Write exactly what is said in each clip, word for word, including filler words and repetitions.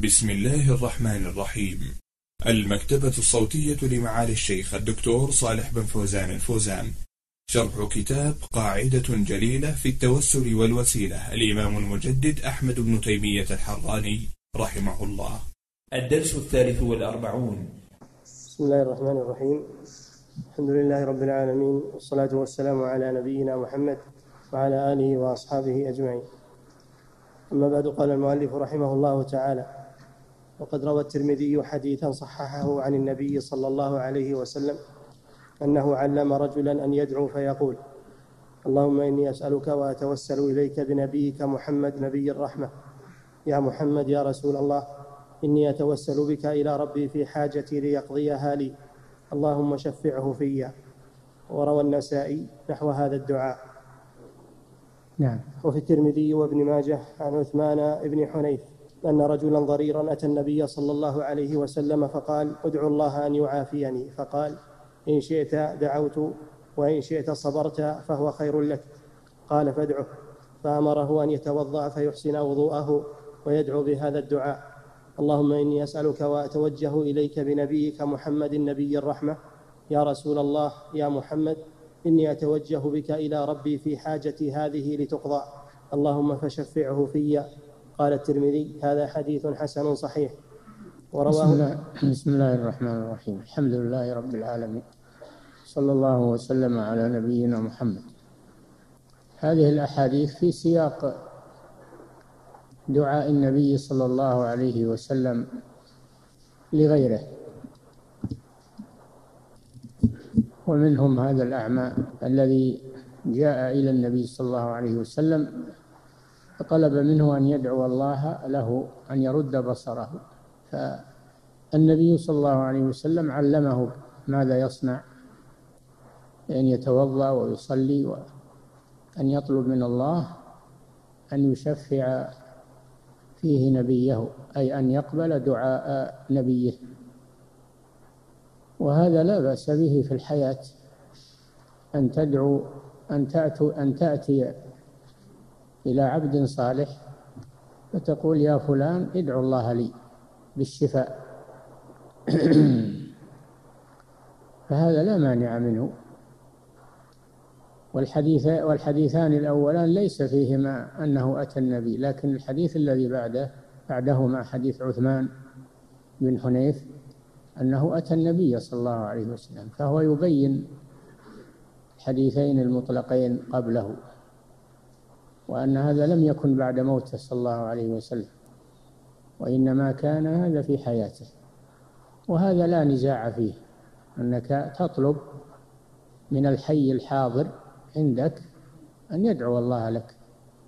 بسم الله الرحمن الرحيم. المكتبة الصوتية لمعالي الشيخ الدكتور صالح بن فوزان الفوزان، شرح كتاب قاعدة جليلة في التوسل والوسيلة، الإمام المجدد أحمد بن تيمية الحراني رحمه الله. الدرس الثالث والأربعون. بسم الله الرحمن الرحيم. الحمد لله رب العالمين، والصلاة والسلام على نبينا محمد وعلى آله وأصحابه أجمعين. أما بعد، قال المؤلف رحمه الله تعالى: وقد روى الترمذي حديثا صححه عن النبي صلى الله عليه وسلم أنه علم رجلا أن يدعو فيقول: اللهم إني أسألك وأتوسل إليك بنبيك محمد نبي الرحمة، يا محمد يا رسول الله، إني أتوسل بك إلى ربي في حاجتي ليقضيها لي، اللهم شفعه في. وروى النسائي نحو هذا الدعاء. نعم. وفي الترمذي وابن ماجه عن عثمان بن حنيف أن رجلا ضريرا أتى النبي صلى الله عليه وسلم فقال: ادعو الله أن يعافيني، فقال: إن شئت دعوت وإن شئت صبرت فهو خير لك. قال: فادعه. فأمره أن يتوضأ فيحسن وضوءه ويدعو بهذا الدعاء: اللهم إني أسألك وأتوجه إليك بنبيك محمد نبي الرحمة، يا رسول الله يا محمد، إني أتوجه بك إلى ربي في حاجتي هذه لتقضى، اللهم فشفعه في. قال الترمذي: هذا حديث حسن صحيح. بسم الله, بسم الله الرحمن الرحيم. الحمد لله رب العالمين، صلى الله وسلم على نبينا محمد. هذه الأحاديث في سياق دعاء النبي صلى الله عليه وسلم لغيره، ومنهم هذا الأعمى الذي جاء إلى النبي صلى الله عليه وسلم فطلب منه أن يدعو الله له أن يرد بصره، فالنبي صلى الله عليه وسلم علمه ماذا يصنع، أن يتوضأ ويصلي، وأن يطلب من الله أن يشفع فيه نبيه، أي أن يقبل دعاء نبيه. وهذا لا بأس به في الحياة، أن تدعو أن تأتي, أن تأتي إلى عبد صالح فتقول: يا فلان ادعو الله لي بالشفاء. فهذا لا مانع منه. والحديث والحديثان الأولان ليس فيهما أنه أتى النبي، لكن الحديث الذي بعده بعدهما حديث عثمان بن حنيف أنه أتى النبي صلى الله عليه وسلم، فهو يبين الحديثين المطلقين قبله، وأن هذا لم يكن بعد موته صلى الله عليه وسلم، وإنما كان هذا في حياته. وهذا لا نزاع فيه، أنك تطلب من الحي الحاضر عندك أن يدعو الله لك.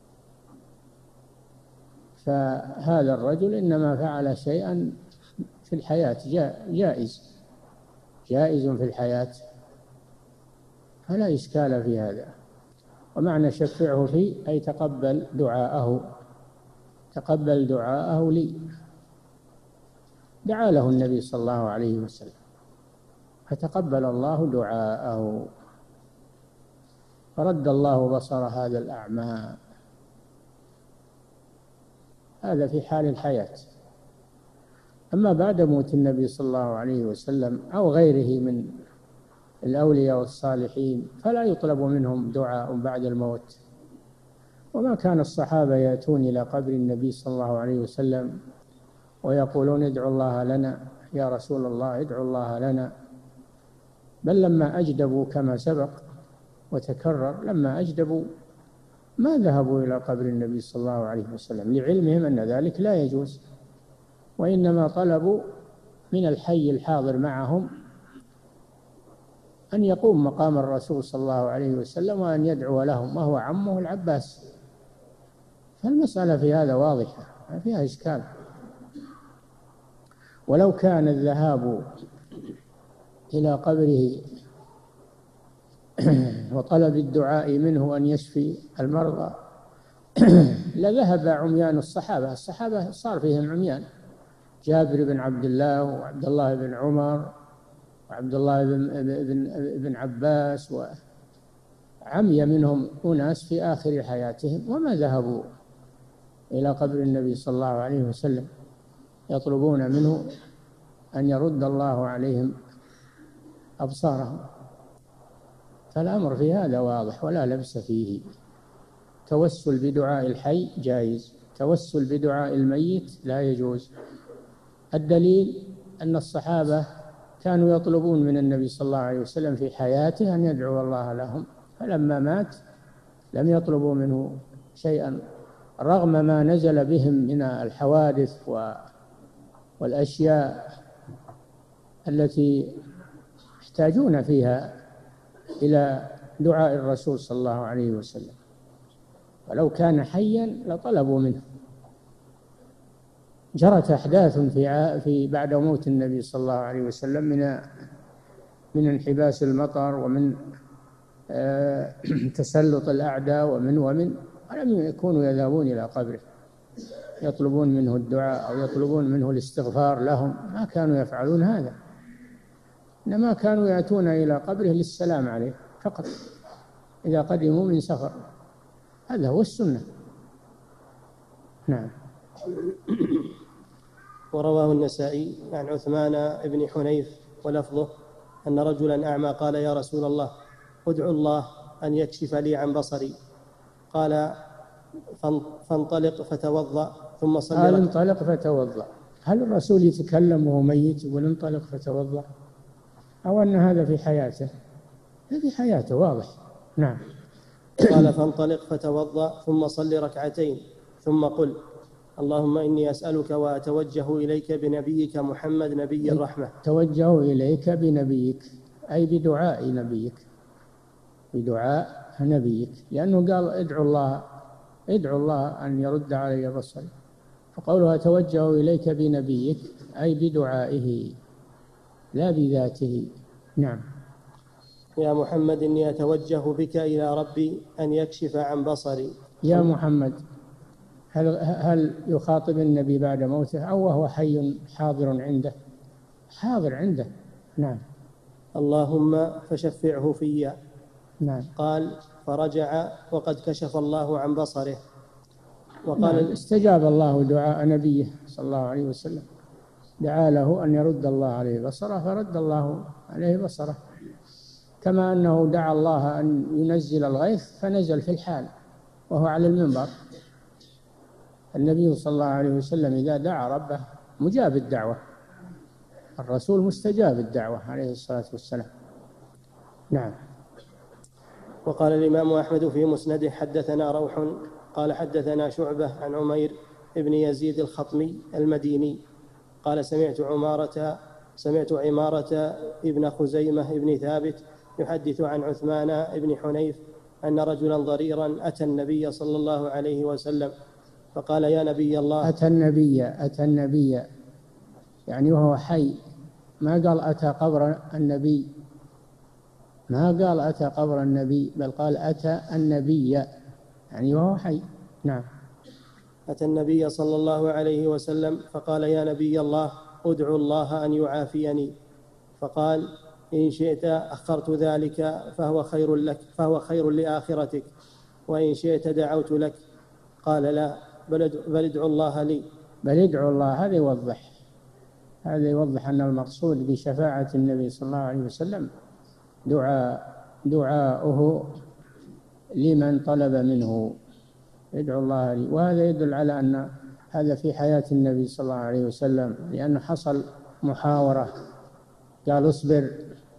فهذا الرجل إنما فعل شيئا في الحياة جائز جائز في الحياة، فلا إشكال في هذا. ومعنى شفعه فيه أي تقبل دعاءه تقبل دعاءه لي. دعا له النبي صلى الله عليه وسلم فتقبل الله دعاءه، فرد الله بصر هذا الأعمى. هذا في حال الحياة. أما بعد موت النبي صلى الله عليه وسلم أو غيره من الأولياء والصالحين فلا يطلب منهم دعاء بعد الموت. وما كان الصحابة يأتون إلى قبر النبي صلى الله عليه وسلم ويقولون: ادعوا الله لنا يا رسول الله، ادعوا الله لنا. بل لما أجدبوا كما سبق وتكرر، لما أجدبوا ما ذهبوا إلى قبر النبي صلى الله عليه وسلم لعلمهم أن ذلك لا يجوز، وإنما طلبوا من الحي الحاضر معهم أن يقوم مقام الرسول صلى الله عليه وسلم وأن يدعو لهم، وهو عمه العباس. فالمسألة في هذا واضحة، ما فيها إشكال. ولو كان الذهاب إلى قبره وطلب الدعاء منه أن يشفي المرضى لذهب عميان الصحابة. الصحابة صار فيهم عميان، جابر بن عبد الله وعبد الله بن عمر وعبد الله بن, بن, بن عباس، وعمي منهم أناس في آخر حياتهم وما ذهبوا إلى قبر النبي صلى الله عليه وسلم. يطلبون منه أن يرد الله عليهم أبصارهم. فالأمر في هذا واضح ولا لبس فيه. توسل بدعاء الحي جائز، توسل بدعاء الميت لا يجوز. الدليل أن الصحابة كانوا يطلبون من النبي صلى الله عليه وسلم في حياته أن يدعو الله لهم، فلما مات لم يطلبوا منه شيئا رغم ما نزل بهم من الحوادث والأشياء التي يحتاجون فيها إلى دعاء الرسول صلى الله عليه وسلم، ولو كان حيا لطلبوا منه. جرت أحداث في في بعد موت النبي صلى الله عليه وسلم من من انحباس المطر ومن تسلط الأعداء ومن ومن ولم يكونوا يذهبون إلى قبره يطلبون منه الدعاء أو يطلبون منه الاستغفار لهم، ما كانوا يفعلون هذا، إنما كانوا يأتون إلى قبره للسلام عليه فقط إذا قدموا من سفر. هذا هو السنة. نعم. ورواه النسائي عن عثمان بن حنيف ولفظه أن رجلا أعمى قال يا رسول الله ادعو الله أن يكشف لي عن بصري، قال فانطلق فتوضأ ثم صل. قال انطلق فتوضأ. هل الرسول يتكلم وهو ميت يقول انطلق فتوضأ؟ أو أن هذا في حياته؟ في حياته واضح. نعم. قال فانطلق فتوضأ ثم صل ركعتين ثم قل اللهم إني أسألك وأتوجه إليك بنبيك محمد نبي الرحمة. توجه إليك بنبيك أي بدعاء نبيك، بدعاء نبيك، لأنه قال ادعو الله ادعو الله أن يرد علي بصري، فقوله أتوجه إليك بنبيك أي بدعائه لا بذاته. نعم. يا محمد إني أتوجه بك إلى ربي أن يكشف عن بصري. يا محمد هل هل يخاطب النبي بعد موته أو وهو حي حاضر عنده؟ حاضر عنده. نعم. اللهم فشفعه في. نعم. قال فرجع وقد كشف الله عن بصره. وقال نعم. استجاب الله دعاء نبيه صلى الله عليه وسلم، دعا له أن يرد الله عليه بصره فرد الله عليه بصره، كما أنه دعا الله أن ينزل الغيث فنزل في الحال وهو على المنبر. النبي صلى الله عليه وسلم إذا دعا ربه مجاب الدعوة، الرسول مستجاب الدعوة عليه الصلاة والسلام. نعم. وقال الإمام أحمد في مسنده حدثنا روح قال حدثنا شعبة عن عمير ابن يزيد الخطمي المديني قال سمعت عمارة سمعت عمارة ابن خزيمة ابن ثابت يحدث عن عثمان ابن حنيف أن رجلا ضريرا أتى النبي صلى الله عليه وسلم فقال يا نبي الله. أتى النبي أتى النبي يعني وهو حي، ما قال أتى قبر النبي، ما قال أتى قبر النبي، بل قال أتى النبي يعني وهو حي. نعم. أتى النبي صلى الله عليه وسلم فقال يا نبي الله ادعو الله أن يعافيني، فقال إن شئت أخرت ذلك فهو خير لك فهو خير لآخرتك، وإن شئت دعوت لك. قال لا بل ادعو الله لي. بل ادعو الله. هذا يوضح هذا يوضح أن المقصود بشفاعة النبي صلى الله عليه وسلم دعاء دعاؤه لمن طلب منه، ادعو الله لي. وهذا يدل على أن هذا في حياة النبي صلى الله عليه وسلم، لأنه حصل محاورة، قال اصبر،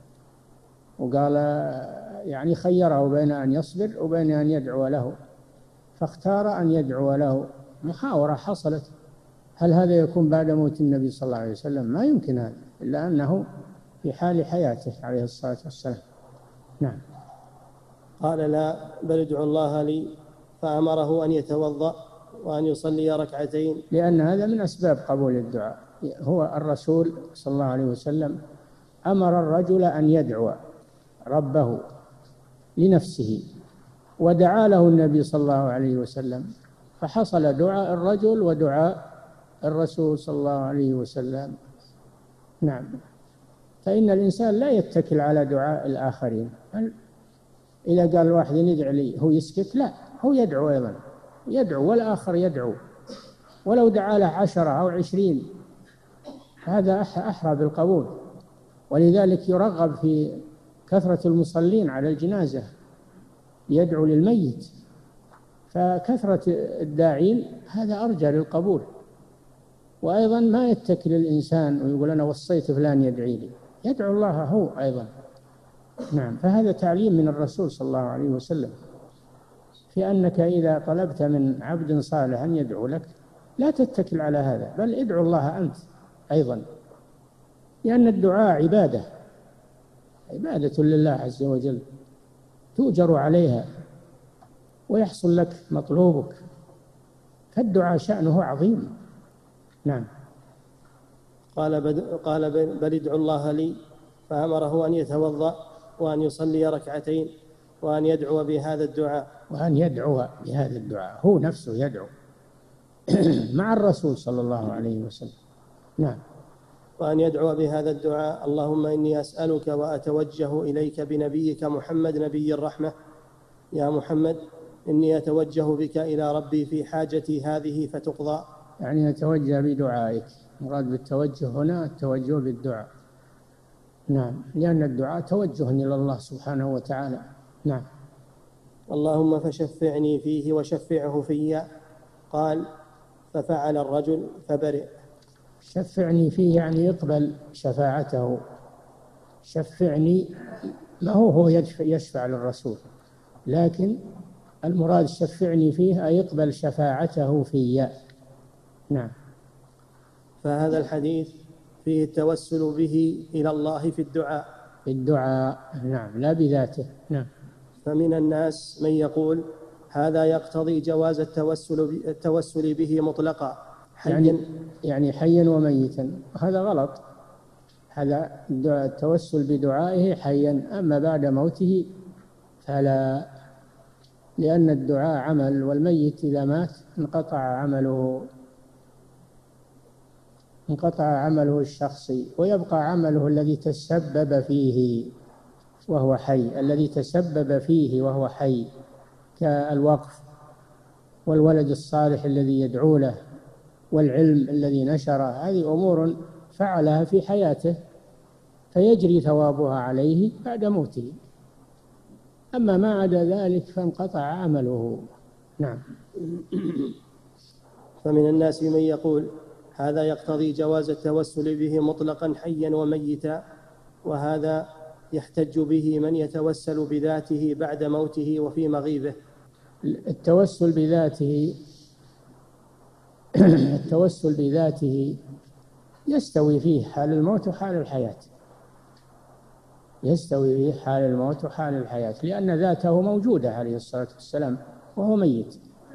وقال يعني خيره بين أن يصبر وبين أن يدعو له، فاختار أن يدعو له. محاورة حصلت. هل هذا يكون بعد موت النبي صلى الله عليه وسلم؟ ما يمكن هذا، إلا أنه في حال حياته عليه الصلاة والسلام. نعم. قال لا بل ادعو الله لي، فأمره أن يتوضأ وأن يصلي ركعتين، لأن هذا من أسباب قبول الدعاء. هو الرسول صلى الله عليه وسلم أمر الرجل أن يدعو ربه لنفسه، ودعا له النبي صلى الله عليه وسلم، فحصل دعاء الرجل ودعاء الرسول صلى الله عليه وسلم. نعم. فإن الإنسان لا يتكل على دعاء الآخرين. إذا قال الواحد ندعي لي هو يسكت؟ لا، هو يدعو أيضا، يدعو والآخر يدعو، ولو دعا له عشرة أو عشرين هذا أحرى بالقبول. ولذلك يرغب في كثرة المصلين على الجنازة يدعو للميت، فكثرة الداعين هذا أرجى للقبول. وأيضا ما يتكل الإنسان ويقول أنا وصيت فلان يدعي لي، يدعو الله هو أيضا. نعم، فهذا تعليم من الرسول صلى الله عليه وسلم في أنك إذا طلبت من عبد صالح أن يدعو لك لا تتكل على هذا، بل ادعو الله أنت أيضا، لأن الدعاء عبادة عبادة لله عز وجل تؤجر عليها ويحصل لك مطلوبك، فالدعاء شأنه عظيم. نعم. قال قال بل ادعوا الله لي، فأمره أن يتوضأ وأن يصلي ركعتين وأن يدعو بهذا الدعاء. وأن يدعو بهذا الدعاء، هو نفسه يدعو مع الرسول صلى الله عليه وسلم. نعم. وأن يدعو بهذا الدعاء: اللهم إني أسألك وأتوجه إليك بنبيك محمد نبي الرحمة، يا محمد إني أتوجه بك إلى ربي في حاجتي هذه فتقضى. يعني يتوجه بدعائك، مراد بالتوجه هنا التوجه بالدعاء. نعم، لأن الدعاء توجه إلى الله سبحانه وتعالى. نعم. اللهم فشفعني فيه وشفعه في. قال: ففعل الرجل فبرئ. شفعني فيه يعني يقبل شفاعته. شفعني ما هو هو يشفع للرسول، لكن المراد شفعني فيه أي يقبل شفاعته في. نعم. فهذا الحديث فيه التوسل به إلى الله في الدعاء. في الدعاء، نعم، لا بذاته. نعم. فمن الناس من يقول هذا يقتضي جواز التوسل التوسل به مطلقا، حيا يعني, يعني حيا وميتا، هذا غلط. هذا التوسل بدعائه حيا، أما بعد موته فلا، لأن الدعاء عمل، والميت إذا مات انقطع عمله انقطع عمله الشخصي، ويبقى عمله الذي تسبب فيه وهو حي، الذي تسبب فيه وهو حي، كالوقف والولد الصالح الذي يدعو له والعلم الذي نشره. هذه أمور فعلها في حياته فيجري ثوابها عليه بعد موته، أما ما عدا ذلك فانقطع عمله. نعم. فمن الناس من يقول هذا يقتضي جواز التوسل به مطلقا حيا وميتا، وهذا يحتج به من يتوسل بذاته بعد موته وفي مغيبه. التوسل بذاته التوسل بذاته يستوي فيه حال الموت وحال الحياة، يستوي فيه حال الموت وحال الحياة، لأن ذاته موجودة عليه الصلاة والسلام وهو ميت.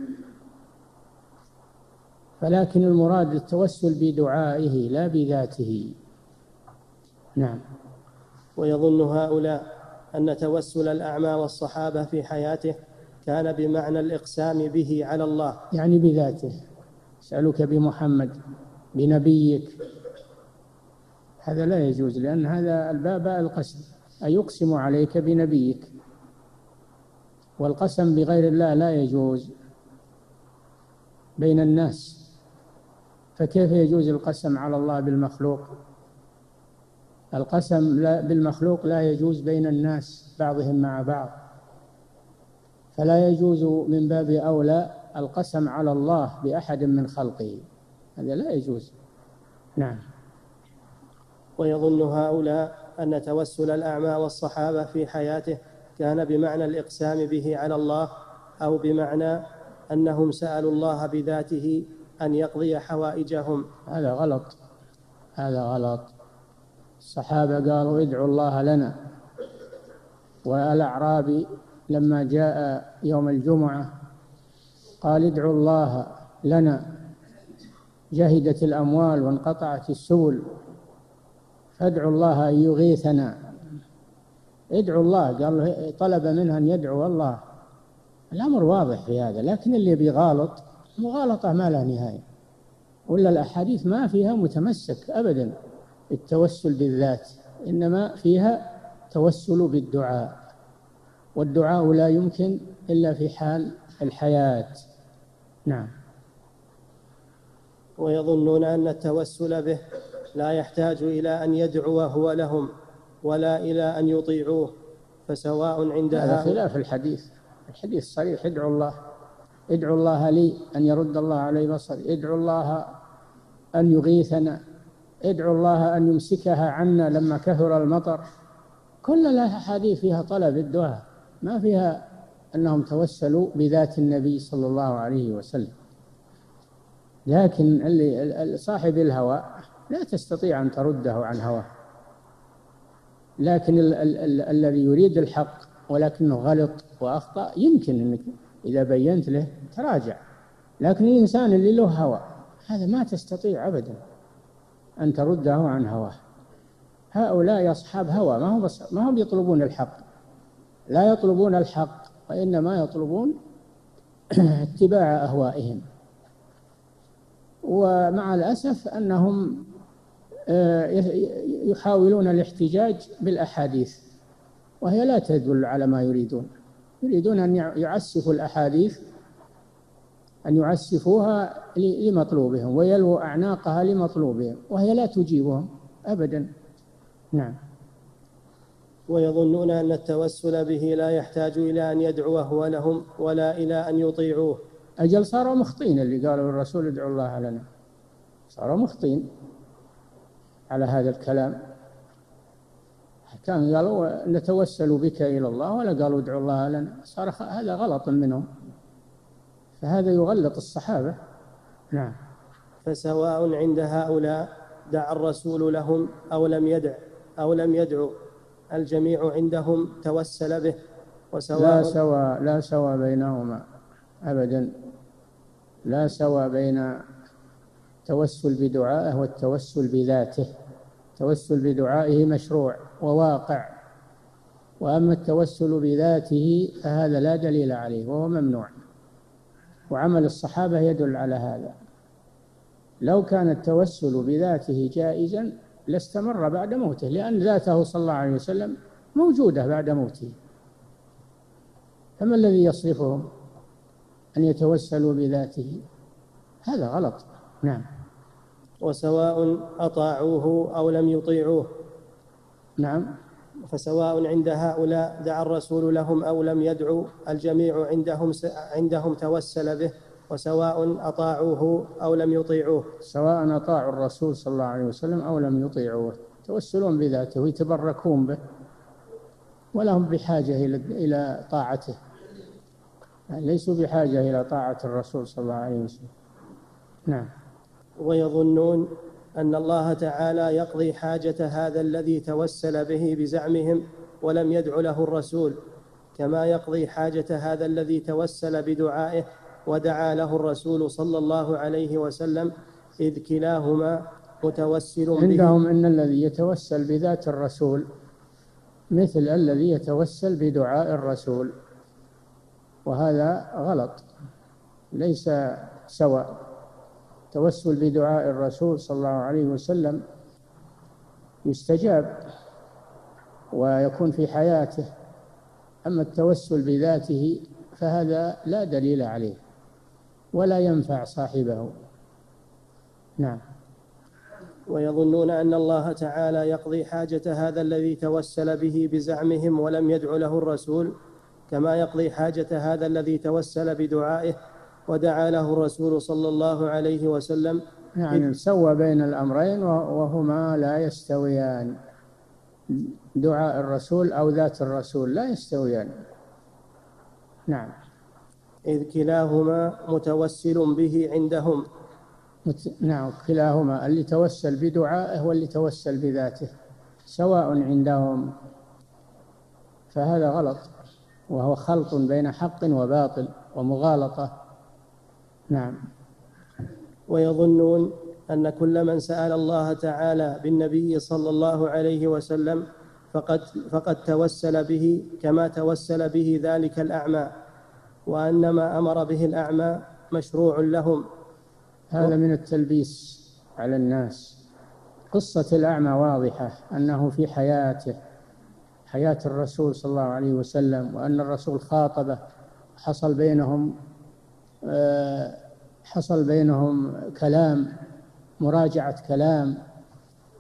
فلكن المراد التوسل بدعائه لا بذاته. نعم. ويظن هؤلاء أن توسل الأعمى والصحابة في حياته كان بمعنى الإقسام به على الله، يعني بذاته. أسألك بمحمد بنبيك، هذا لا يجوز، لأن هذا الباب القسم، أيقسم عليك بنبيك، والقسم بغير الله لا يجوز بين الناس، فكيف يجوز القسم على الله بالمخلوق؟ القسم بالمخلوق لا يجوز بين الناس بعضهم مع بعض، فلا يجوز من باب أولى القسم على الله بأحد من خلقه، هذا لا يجوز. نعم. ويظن هؤلاء أن توسل الأعمى والصحابة في حياته كان بمعنى الإقسام به على الله، أو بمعنى أنهم سألوا الله بذاته أن يقضي حوائجهم. هذا غلط، هذا غلط. الصحابة قالوا ادعوا الله لنا، والأعرابي لما جاء يوم الجمعة قال ادعوا الله لنا، جهدت الأموال وانقطعت السبل، فادعوا الله أن يغيثنا. ادعوا الله، قال طلب منها أن يدعو الله. الأمر واضح في هذا، لكن اللي بيغالط مغالطة ما لها نهاية، ولا الأحاديث ما فيها متمسك أبدا التوسل بالذات، إنما فيها توسل بالدعاء، والدعاء لا يمكن إلا في حال الحياة. نعم. ويظنون أن التوسل به لا يحتاج إلى أن يدعو هو لهم ولا إلى أن يطيعوه، فسواء عند هذا هؤلاء. خلاف الحديث. الحديث صريح: ادعوا الله، ادعوا الله لي أن يرد الله علي بصري، ادعوا الله أن يغيثنا، ادعوا الله أن يمسكها عنا لما كثر المطر. كل لها حديث فيها طلب الدعاء، ما فيها أنهم توسلوا بذات النبي صلى الله عليه وسلم. لكن اللي صاحب الهوى لا تستطيع أن ترده عن هواه، لكن ال ال ال الذي يريد الحق ولكنه غلط وأخطأ يمكن أنك إذا بينت له تراجع. لكن الإنسان اللي له هوى هذا ما تستطيع أبدا أن ترده عن هواه. هؤلاء أصحاب هوى، ما هم ما هم يطلبون الحق، لا يطلبون الحق، وإنما يطلبون اتباع أهوائهم. ومع الأسف أنهم يحاولون الاحتجاج بالأحاديث وهي لا تدل على ما يريدون. يريدون أن يعسفوا الأحاديث، أن يعسفوها لمطلوبهم ويلووا أعناقها لمطلوبهم، وهي لا تجيبهم أبدا. نعم. ويظنون أن التوسل به لا يحتاج إلى أن يدعو هو لهم ولا إلى أن يطيعوه. أجل صاروا مخطين اللي قالوا الرسول ادعوا الله لنا، صاروا مخطين على هذا الكلام. كان قالوا نتوسل بك إلى الله ولا قالوا ادعوا الله لنا، صار هذا غلط منهم، فهذا يغلط الصحابة. نعم. فسواء عند هؤلاء دعا الرسول لهم أو لم يدع أو لم يدعو، الجميع عندهم توسل به. وسواء لا سوى لا سوى بينهما أبدا، لا سوى بين التوسل بدعائه والتوسل بذاته. التوسل بدعائه مشروع وواقع، وأما التوسل بذاته فهذا لا دليل عليه وهو ممنوع، وعمل الصحابة يدل على هذا. لو كان التوسل بذاته جائزا لاستمر بعد موته، لأن ذاته صلى الله عليه وسلم موجودة بعد موته، فما الذي يصرفهم أن يتوسلوا بذاته؟ هذا غلط. نعم. وسواء أطاعوه أو لم يطيعوه. نعم. فسواء عند هؤلاء دعا الرسول لهم أو لم يدعو، الجميع عندهم عندهم توسل به، وسواء أطاعوه أو لم يطيعوه. سواء أطاعوا الرسول صلى الله عليه وسلم أو لم يطيعوه، توسلون بذاته ويتبركون به، ولهم بحاجة إلى طاعته، يعني ليسوا بحاجة إلى طاعة الرسول صلى الله عليه وسلم. نعم. ويظنون أن الله تعالى يقضي حاجة هذا الذي توسل به بزعمهم ولم يدع له الرسول، كما يقضي حاجة هذا الذي توسل بدعائه ودعا له الرسول صلى الله عليه وسلم، إذ كلاهما متوسل به. عندهم أن الذي يتوسل بذات الرسول مثل الذي يتوسل بدعاء الرسول، وهذا غلط، ليس سواء. التوسل بدعاء الرسول صلى الله عليه وسلم يستجاب ويكون في حياته، أما التوسل بذاته فهذا لا دليل عليه ولا ينفع صاحبه. نعم. ويظنون أن الله تعالى يقضي حاجة هذا الذي توسل به بزعمهم ولم يدع له الرسول، كما يقضي حاجة هذا الذي توسل بدعائه ودعا له الرسول صلى الله عليه وسلم. يعني سوى بين الأمرين وهما لا يستويان، دعاء الرسول أو ذات الرسول لا يستويان. نعم. إذ كلاهما متوسل به عندهم. مت... نعم، كلاهما، اللي توسل بدعائه واللي توسل بذاته سواء عندهم، فهذا غلط، وهو خلط بين حق وباطل ومغالطة. نعم. ويظنون أن كل من سأل الله تعالى بالنبي صلى الله عليه وسلم فقد, فقد توسل به كما توسل به ذلك الأعمى، وأن ما أمر به الأعمى مشروع لهم. هذا من التلبيس على الناس. قصة الأعمى واضحة، أنه في حياته حياة الرسول صلى الله عليه وسلم، وأن الرسول خاطبه، حصل بينهم حصل بينهم كلام، مراجعة كلام،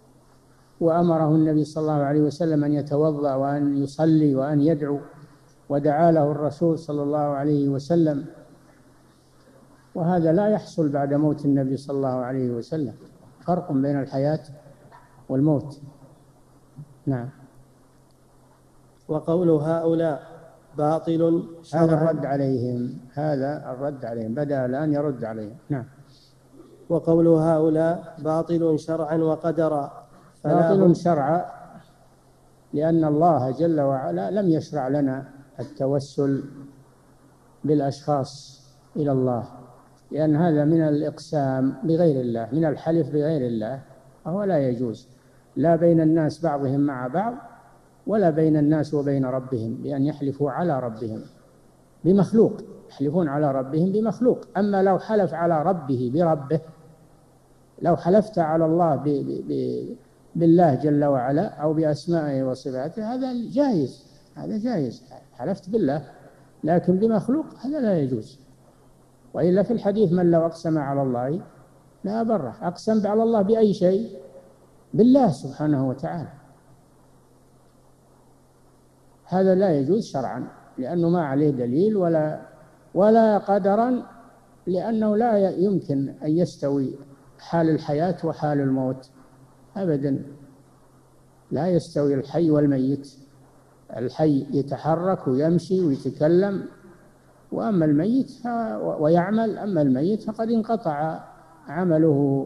وأمره النبي صلى الله عليه وسلم أن يتوضأ وأن يصلي وأن يدعو، ودعا له الرسول صلى الله عليه وسلم، وهذا لا يحصل بعد موت النبي صلى الله عليه وسلم. فرق بين الحياة والموت. نعم. وقول هؤلاء باطل شرعا. هذا الرد عليهم، هذا الرد عليهم، بدأ الآن يرد عليهم. نعم. وقول هؤلاء باطل شرعا وقدرا. باطل شرعا لأن الله جل وعلا لم يشرع لنا التوسل بالأشخاص إلى الله، لأن هذا من الإقسام بغير الله، من الحلف بغير الله، وهو لا يجوز لا بين الناس بعضهم مع بعض ولا بين الناس وبين ربهم، بأن يحلفوا على ربهم بمخلوق، يحلفون على ربهم بمخلوق. أما لو حلف على ربه بربه، لو حلفت على الله ب ب بالله جل وعلا أو بأسمائه وصفاته هذا جائز، هذا جائز، حلفت بالله، لكن بمخلوق هذا لا يجوز. وإلا في الحديث من لو أقسم على الله لا بره، أقسم على الله بأي شيء؟ بالله سبحانه وتعالى. هذا لا يجوز شرعا لأنه ما عليه دليل، ولا ولا قدرا، لأنه لا يمكن أن يستوي حال الحياة وحال الموت أبدا، لا يستوي الحي والميت. الحي يتحرك ويمشي ويتكلم وأما الميت ويعمل، أما الميت فقد انقطع عمله،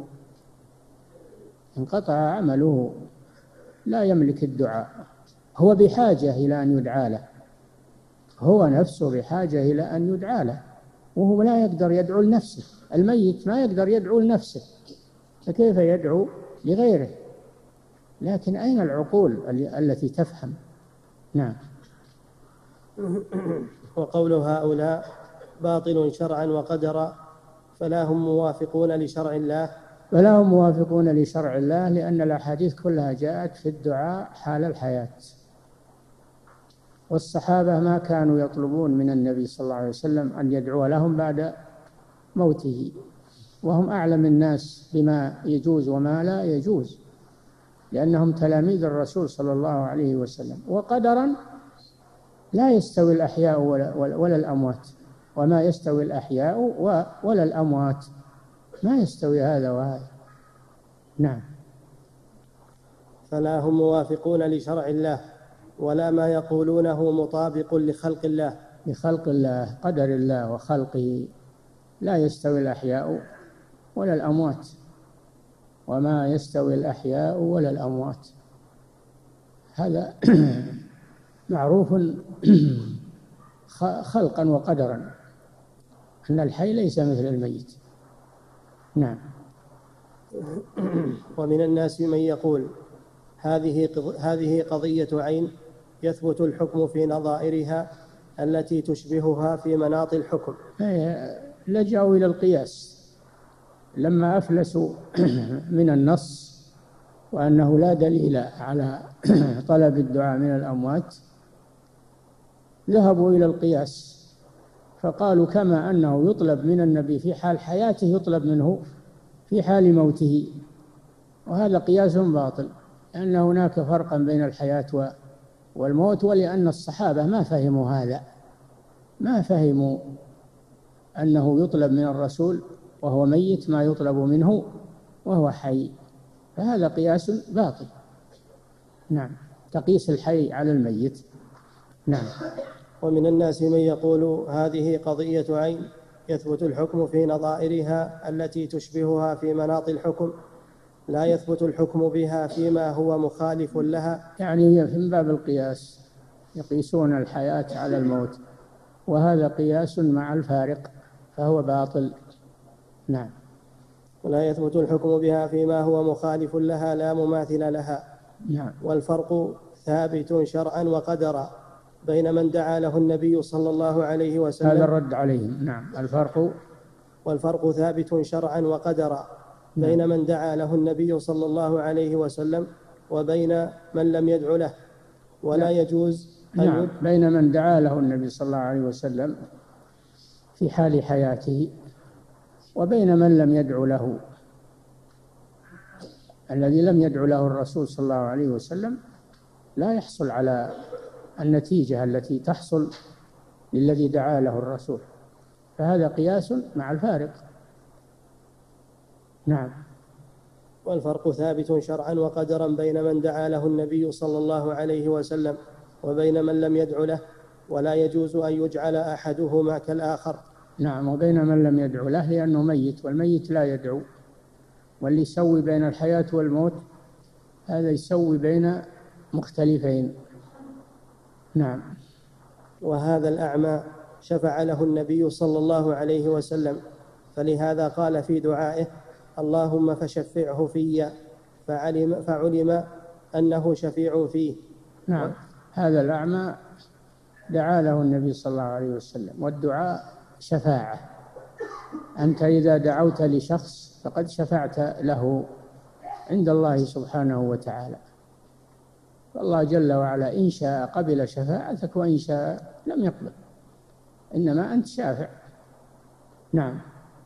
انقطع عمله، لا يملك الدعاء. هو بحاجة إلى أن يدعى له، هو نفسه بحاجة إلى أن يدعى له، وهو لا يقدر يدعو لنفسه. الميت ما يقدر يدعو لنفسه، فكيف يدعو لغيره؟ لكن أين العقول التي تفهم؟ نعم. وقول هؤلاء باطل شرعا وقدرا فلا هم موافقون لشرع الله. فلا هم موافقون لشرع الله لأن الأحاديث كلها جاءت في الدعاء حال الحياة، والصحابة ما كانوا يطلبون من النبي صلى الله عليه وسلم أن يدعو لهم بعد موته، وهم أعلم الناس بما يجوز وما لا يجوز، لأنهم تلاميذ الرسول صلى الله عليه وسلم. وقدرا لا يستوي الأحياء ولا, ولا الأموات، وما يستوي الأحياء ولا الأموات، ما يستوي هذا وهذا. نعم. فلا هم موافقون لشرع الله ولا ما يقولونه مطابق لخلق الله. لخلق الله، قدر الله وخلقه، لا يستوي الأحياء ولا الأموات، وما يستوي الأحياء ولا الأموات، هذا معروف خلقا وقدرا، أن الحي ليس مثل الميت. نعم. ومن الناس من يقول هذه هذه قضية عين يثبت الحكم في نظائرها التي تشبهها في مناط الحكم. لجأوا إلى القياس لما أفلسوا من النص وأنه لا دليل على طلب الدعاء من الأموات، ذهبوا إلى القياس، فقالوا كما أنه يطلب من النبي في حال حياته يطلب منه في حال موته، وهذا قياس باطل، لأن هناك فرقا بين الحياة والموت، ولأن الصحابة ما فهموا هذا، ما فهموا أنه يطلب من الرسول وهو ميت ما يطلب منه وهو حي، فهذا قياس باطل. نعم. تقيس الحي على الميت. نعم. ومن الناس من يقول هذه قضية عين يثبت الحكم في نظائرها التي تشبهها في مناط الحكم، لا يثبت الحكم بها فيما هو مخالف لها. يعني من باب القياس يقيسون الحياة على الموت، وهذا قياس مع الفارق فهو باطل. نعم. ولا يثبت الحكم بها فيما هو مخالف لها لا مماثل لها. نعم. والفرق ثابت شرعا وقدرا بين من دعا له النبي صلى الله عليه وسلم. هذا الرد عليهم. نعم. الفرق والفرق ثابت شرعا وقدرا بين نعم. من دعا له النبي صلى الله عليه وسلم وبين من لم يدع له، ولا نعم. يجوز أن نعم. بين من دعا له النبي صلى الله عليه وسلم في حال حياته وبين من لم يدع له. الذي لم يدعو له الرسول صلى الله عليه وسلم لا يحصل على النتيجة التي تحصل للذي دعا له الرسول، فهذا قياس مع الفارق. نعم. والفرق ثابت شرعا وقدرا بين من دعا له النبي صلى الله عليه وسلم وبين من لم يدع له، ولا يجوز أن يجعل أحدهما كالآخر. نعم، وبين من لم يدعو له لأنه ميت، والميت لا يدعو، واللي يسوي بين الحياة والموت هذا يسوي بين مختلفين. نعم. وهذا الأعمى شفع له النبي صلى الله عليه وسلم، فلهذا قال في دعائه: اللهم فشفعه في، فعلم, فعلم أنه شفيع فيه. نعم. هذا الأعمى دعا له النبي صلى الله عليه وسلم، والدعاء شفاعة. أنت إذا دعوت لشخص فقد شفعت له عند الله سبحانه وتعالى، فالله جل وعلا إن شاء قبل شفاعتك وإن شاء لم يقبل، إنما أنت شافع. نعم.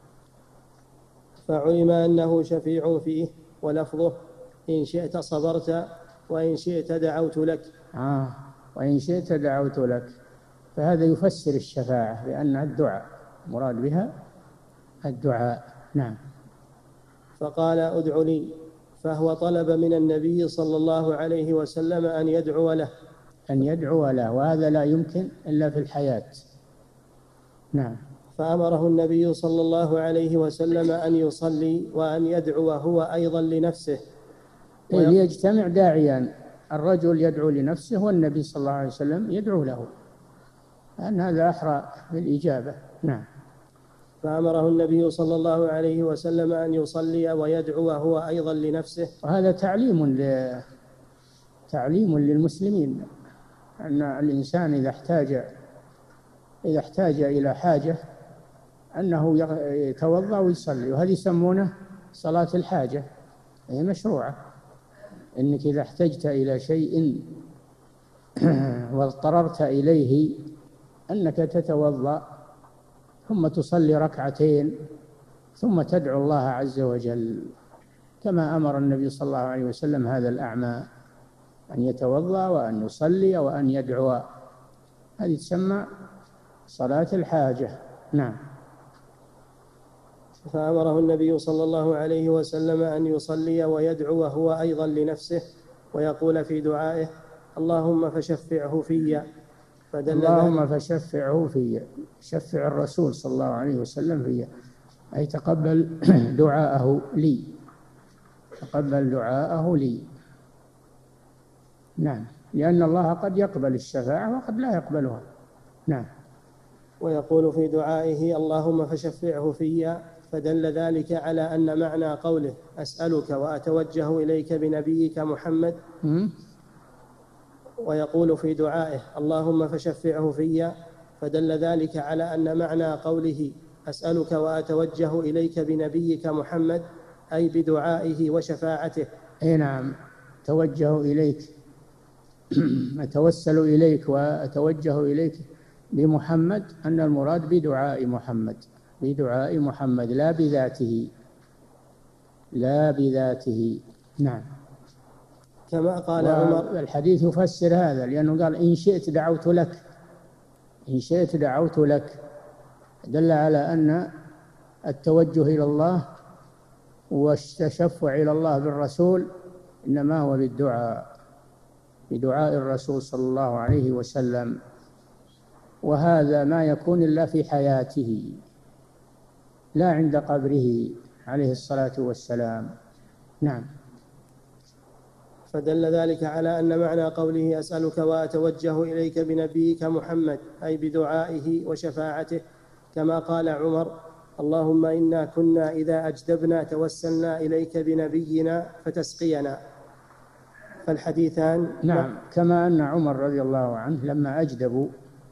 فعلم أنه شفيع فيه، ولفظه: إن شئت صبرت وإن شئت دعوت لك. آه وإن شئت دعوت لك، فهذا يفسر الشفاعة بأنها الدعاء، مراد بها الدعاء. نعم. فقال: ادع لي، فهو طلب من النبي صلى الله عليه وسلم أن يدعو له أن يدعو له، وهذا لا يمكن إلا في الحياة. نعم. فأمره النبي صلى الله عليه وسلم أن يصلي وأن يدعو هو أيضا لنفسه. ليجتمع داعيان، الرجل يدعو لنفسه والنبي صلى الله عليه وسلم يدعو له، أن هذا أحرى بالإجابة. نعم. فأمره النبي صلى الله عليه وسلم أن يصلي ويدعو هو أيضا لنفسه. وهذا تعليم ل... تعليم للمسلمين أن الإنسان إذا احتاج إذا احتاج إلى حاجة أنه يتوضأ ويصلي، وهذه يسمونه صلاة الحاجة، هي مشروعة. إنك إذا احتجت إلى شيء واضطررت إليه أنك تتوضأ ثم تصلي ركعتين ثم تدعو الله عز وجل، كما أمر النبي صلى الله عليه وسلم هذا الأعمى أن يتوضأ وأن يصلي وأن يدعو، هذه تسمى صلاة الحاجة. نعم. فأمره النبي صلى الله عليه وسلم أن يصلي ويدعو هو أيضا لنفسه، ويقول في دعائه: اللهم فشفعه في. فدل اللهم فشفعه في، شفع الرسول صلى الله عليه وسلم في، أي تقبل دعاءه لي، تقبل دعاءه لي. نعم، لأن الله قد يقبل الشفاعة وقد لا يقبلها. نعم. ويقول في دعائه: اللهم فشفعه في، فدل ذلك على أن معنى قوله: أسألك وأتوجه إليك بنبيك محمد. م? ويقول في دعائه: اللهم فشفعه في، فدل ذلك على أن معنى قوله: أسألك وأتوجه إليك بنبيك محمد، أي بدعائه وشفاعته. أي نعم، توجه إليك، أتوسل إليك وأتوجه إليك بمحمد، أن المراد بدعاء محمد، بدعاء محمد لا بذاته، لا بذاته. نعم. كما قال عمر. الحديث يفسر هذا، لأنه قال: إن شئت دعوت لك، إن شئت دعوت لك، دل على أن التوجه إلى الله والتشفع إلى الله بالرسول إنما هو بالدعاء، بدعاء الرسول صلى الله عليه وسلم، وهذا ما يكون إلا في حياته لا عند قبره عليه الصلاة والسلام. نعم. فدل ذلك على أن معنى قوله: أسألك وأتوجه إليك بنبيك محمد، أي بدعائه وشفاعته، كما قال عمر: اللهم إنا كنا إذا أجدبنا توسلنا إليك بنبينا فتسقينا. فالحديثان. نعم. كما أن عمر رضي الله عنه لما أجدبوا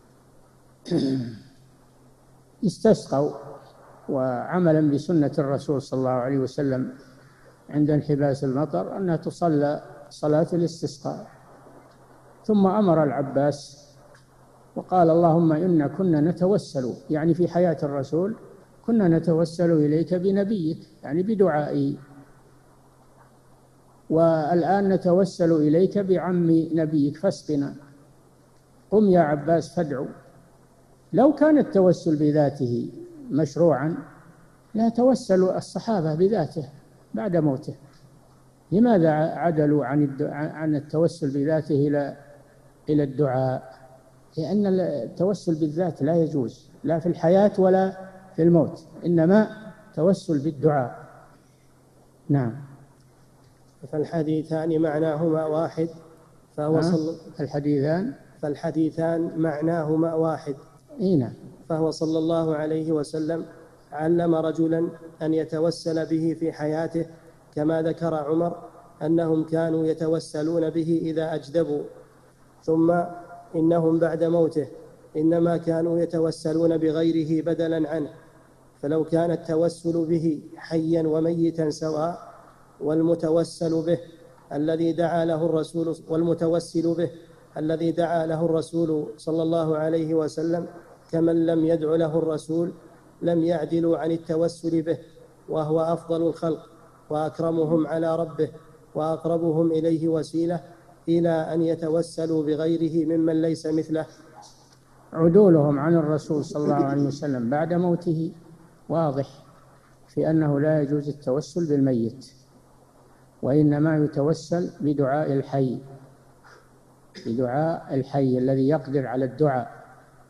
استسقوا، وعملا بسنة الرسول صلى الله عليه وسلم عند انحباس المطر أنها تصلى صلاة الاستسقاء، ثم أمر العباس وقال: اللهم إنا كنا نتوسل، يعني في حياة الرسول كنا نتوسل إليك بنبيك، يعني بدعائي. والآن نتوسل إليك بعم نبيك فاسقنا، قم يا عباس فادعو. لو كان التوسل بذاته مشروعا لا توسل الصحابة بذاته بعد موته. لماذا عدلوا عن عن التوسل بذاته إلى إلى الدعاء؟ لأن التوسل بالذات لا يجوز لا في الحياة ولا في الموت، إنما توسل بالدعاء. نعم. فالحديثان معناهما واحد فهو صل... الحديثان فالحديثان معناهما واحد. إينا. فهو صلى الله عليه وسلم علم رجلا أن يتوسل به في حياته، كما ذكر عمر أنهم كانوا يتوسلون به إذا أجدبوا، ثم إنهم بعد موته إنما كانوا يتوسلون بغيره بدلا عنه. فلو كان التوسل به حيا وميتا سواء، والمتوسل به الذي دعا له الرسول والمتوسل به الذي دعا له الرسول صلى الله عليه وسلم كمن لم يدع له الرسول، لم يعدلوا عن التوسل به، وهو أفضل الخلق وأكرمهم على ربه وأقربهم إليه وسيلة، إلى أن يتوسلوا بغيره ممن ليس مثله. عدولهم عن الرسول صلى الله عليه وسلم بعد موته واضح في أنه لا يجوز التوسل بالميت، وإنما يتوسل بدعاء الحي، بدعاء الحي الذي يقدر على الدعاء.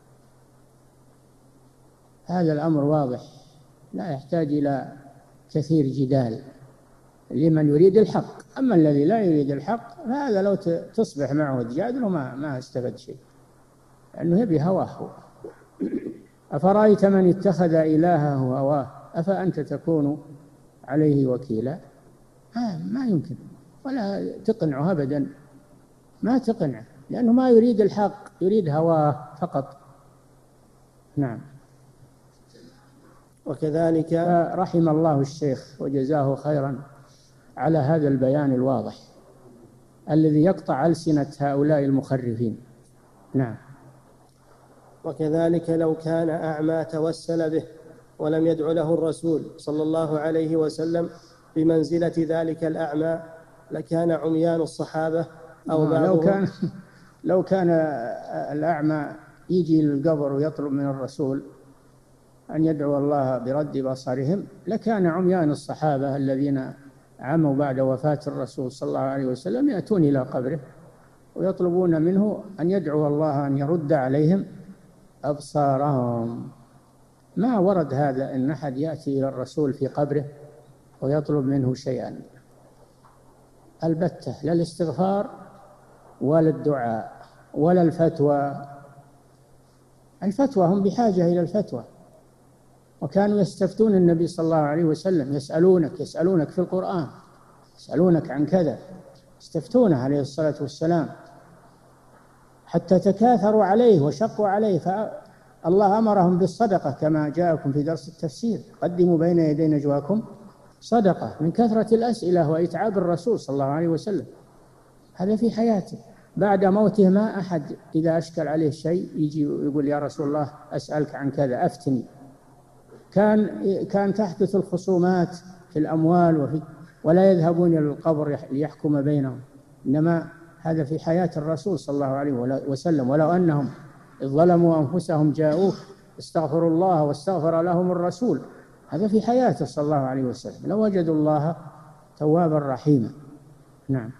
هذا الأمر واضح لا يحتاج إلى كثير جدال لمن يريد الحق. أما الذي لا يريد الحق فهذا لو تصبح معه تجادله ما ما استفاد شيء، لأنه يبي هواه. أفرأيت من اتخذ إلهه هواه أفأنت تكون عليه وكيلا؟ آه ما يمكن، ولا تقنعه أبدا، ما تقنعه، لأنه ما يريد الحق، يريد هواه فقط. نعم. وكذلك رحم الله الشيخ وجزاه خيرا على هذا البيان الواضح الذي يقطع ألسنة هؤلاء المخرفين. نعم. وكذلك لو كان أعمى توسل به ولم يدع له الرسول صلى الله عليه وسلم بمنزلة ذلك الأعمى، لكان عميان الصحابة أو بعضهم. لو كان لو كان الأعمى يجي للقبر ويطلب من الرسول أن يدعو الله برد بصرهم، لكان عميان الصحابة الذين عموا بعد وفاة الرسول صلى الله عليه وسلم يأتون إلى قبره ويطلبون منه أن يدعو الله أن يرد عليهم أبصارهم. ما ورد هذا أن أحد يأتي إلى الرسول في قبره ويطلب منه شيئا البتة، لا الاستغفار ولا الدعاء ولا الفتوى. الفتوى هم بحاجة إلى الفتوى، وكانوا يستفتون النبي صلى الله عليه وسلم، يسألونك يسألونك في القرآن، يسألونك عن كذا، يستفتونه عليه الصلاة والسلام حتى تكاثروا عليه وشقوا عليه. فالله أمرهم بالصدقة كما جاءكم في درس التفسير، قدموا بين يدي نجواكم صدقة، من كثرة الأسئلة وإتعاب الرسول صلى الله عليه وسلم. هذا في حياته. بعد موته ما أحد إذا أشكل عليه شيء يجي يقول يا رسول الله أسألك عن كذا أفتني. كان كان تحدث الخصومات في الأموال وفي ولا يذهبون إلى القبر ليحكم بينهم، إنما هذا في حياة الرسول صلى الله عليه وسلم. ولو أنهم إذ ظلموا أنفسهم جاءوك استغفروا الله واستغفر لهم الرسول، هذا في حياته صلى الله عليه وسلم، لو وجدوا الله توابا رحيما. نعم.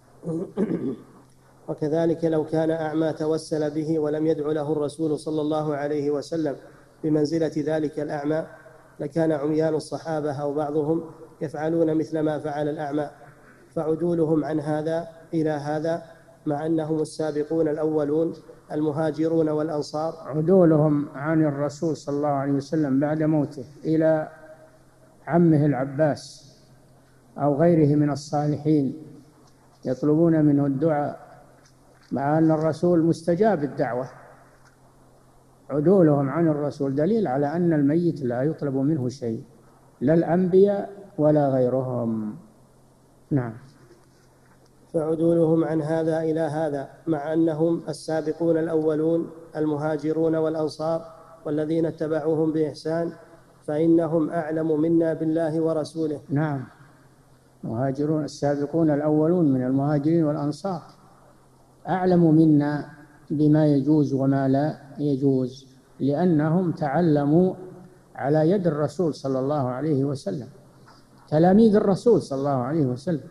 وكذلك لو كان أعمى توسل به ولم يدع له الرسول صلى الله عليه وسلم بمنزلة ذلك الأعمى، لكان عميان الصحابة أو بعضهم يفعلون مثل ما فعل الأعمى، فعدولهم عن هذا إلى هذا مع أنهم السابقون الأولون المهاجرون والأنصار. عدولهم عن الرسول صلى الله عليه وسلم بعد موته إلى عمه العباس أو غيره من الصالحين يطلبون منه الدعاء، مع أن الرسول مستجاب الدعوة. عدولهم عن الرسول دليل على أن الميت لا يطلب منه شيء، لا الأنبياء ولا غيرهم. نعم. فعدولهم عن هذا إلى هذا مع أنهم السابقون الأولون المهاجرون والأنصار والذين اتبعوهم بإحسان، فإنهم أعلم منا بالله ورسوله. نعم. المهاجرون السابقون الأولون من المهاجرين والأنصار أعلم منا بما يجوز وما لا يجوز، لأنهم تعلموا على يد الرسول صلى الله عليه وسلم، تلاميذ الرسول صلى الله عليه وسلم.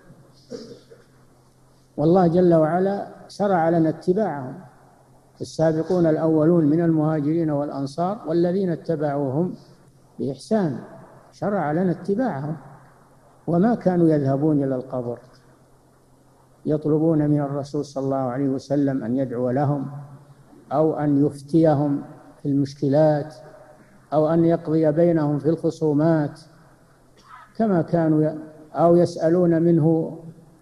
والله جل وعلا شرع لنا اتباعهم، السابقون الأولون من المهاجرين والأنصار والذين اتبعوهم بإحسان، شرع لنا اتباعهم. وما كانوا يذهبون إلى القبر يطلبون من الرسول صلى الله عليه وسلم أن يدعو لهم أو أن يفتيهم في المشكلات أو أن يقضي بينهم في الخصومات كما كانوا، أو يسألون منه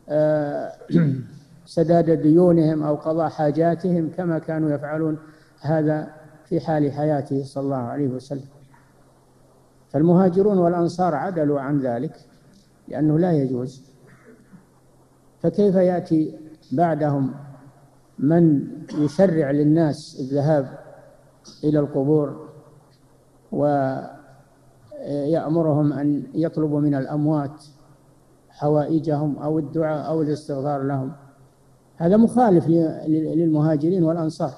سداد ديونهم أو قضاء حاجاتهم كما كانوا يفعلون هذا في حال حياته صلى الله عليه وسلم. فالمهاجرون والأنصار عدلوا عن ذلك لأنه لا يجوز. فكيف يأتي بعدهم من يشرع للناس الذهاب إلى القبور ويأمرهم أن يطلبوا من الأموات حوائجهم أو الدعاء أو الاستغفار لهم؟ هذا مخالف للمهاجرين والأنصار.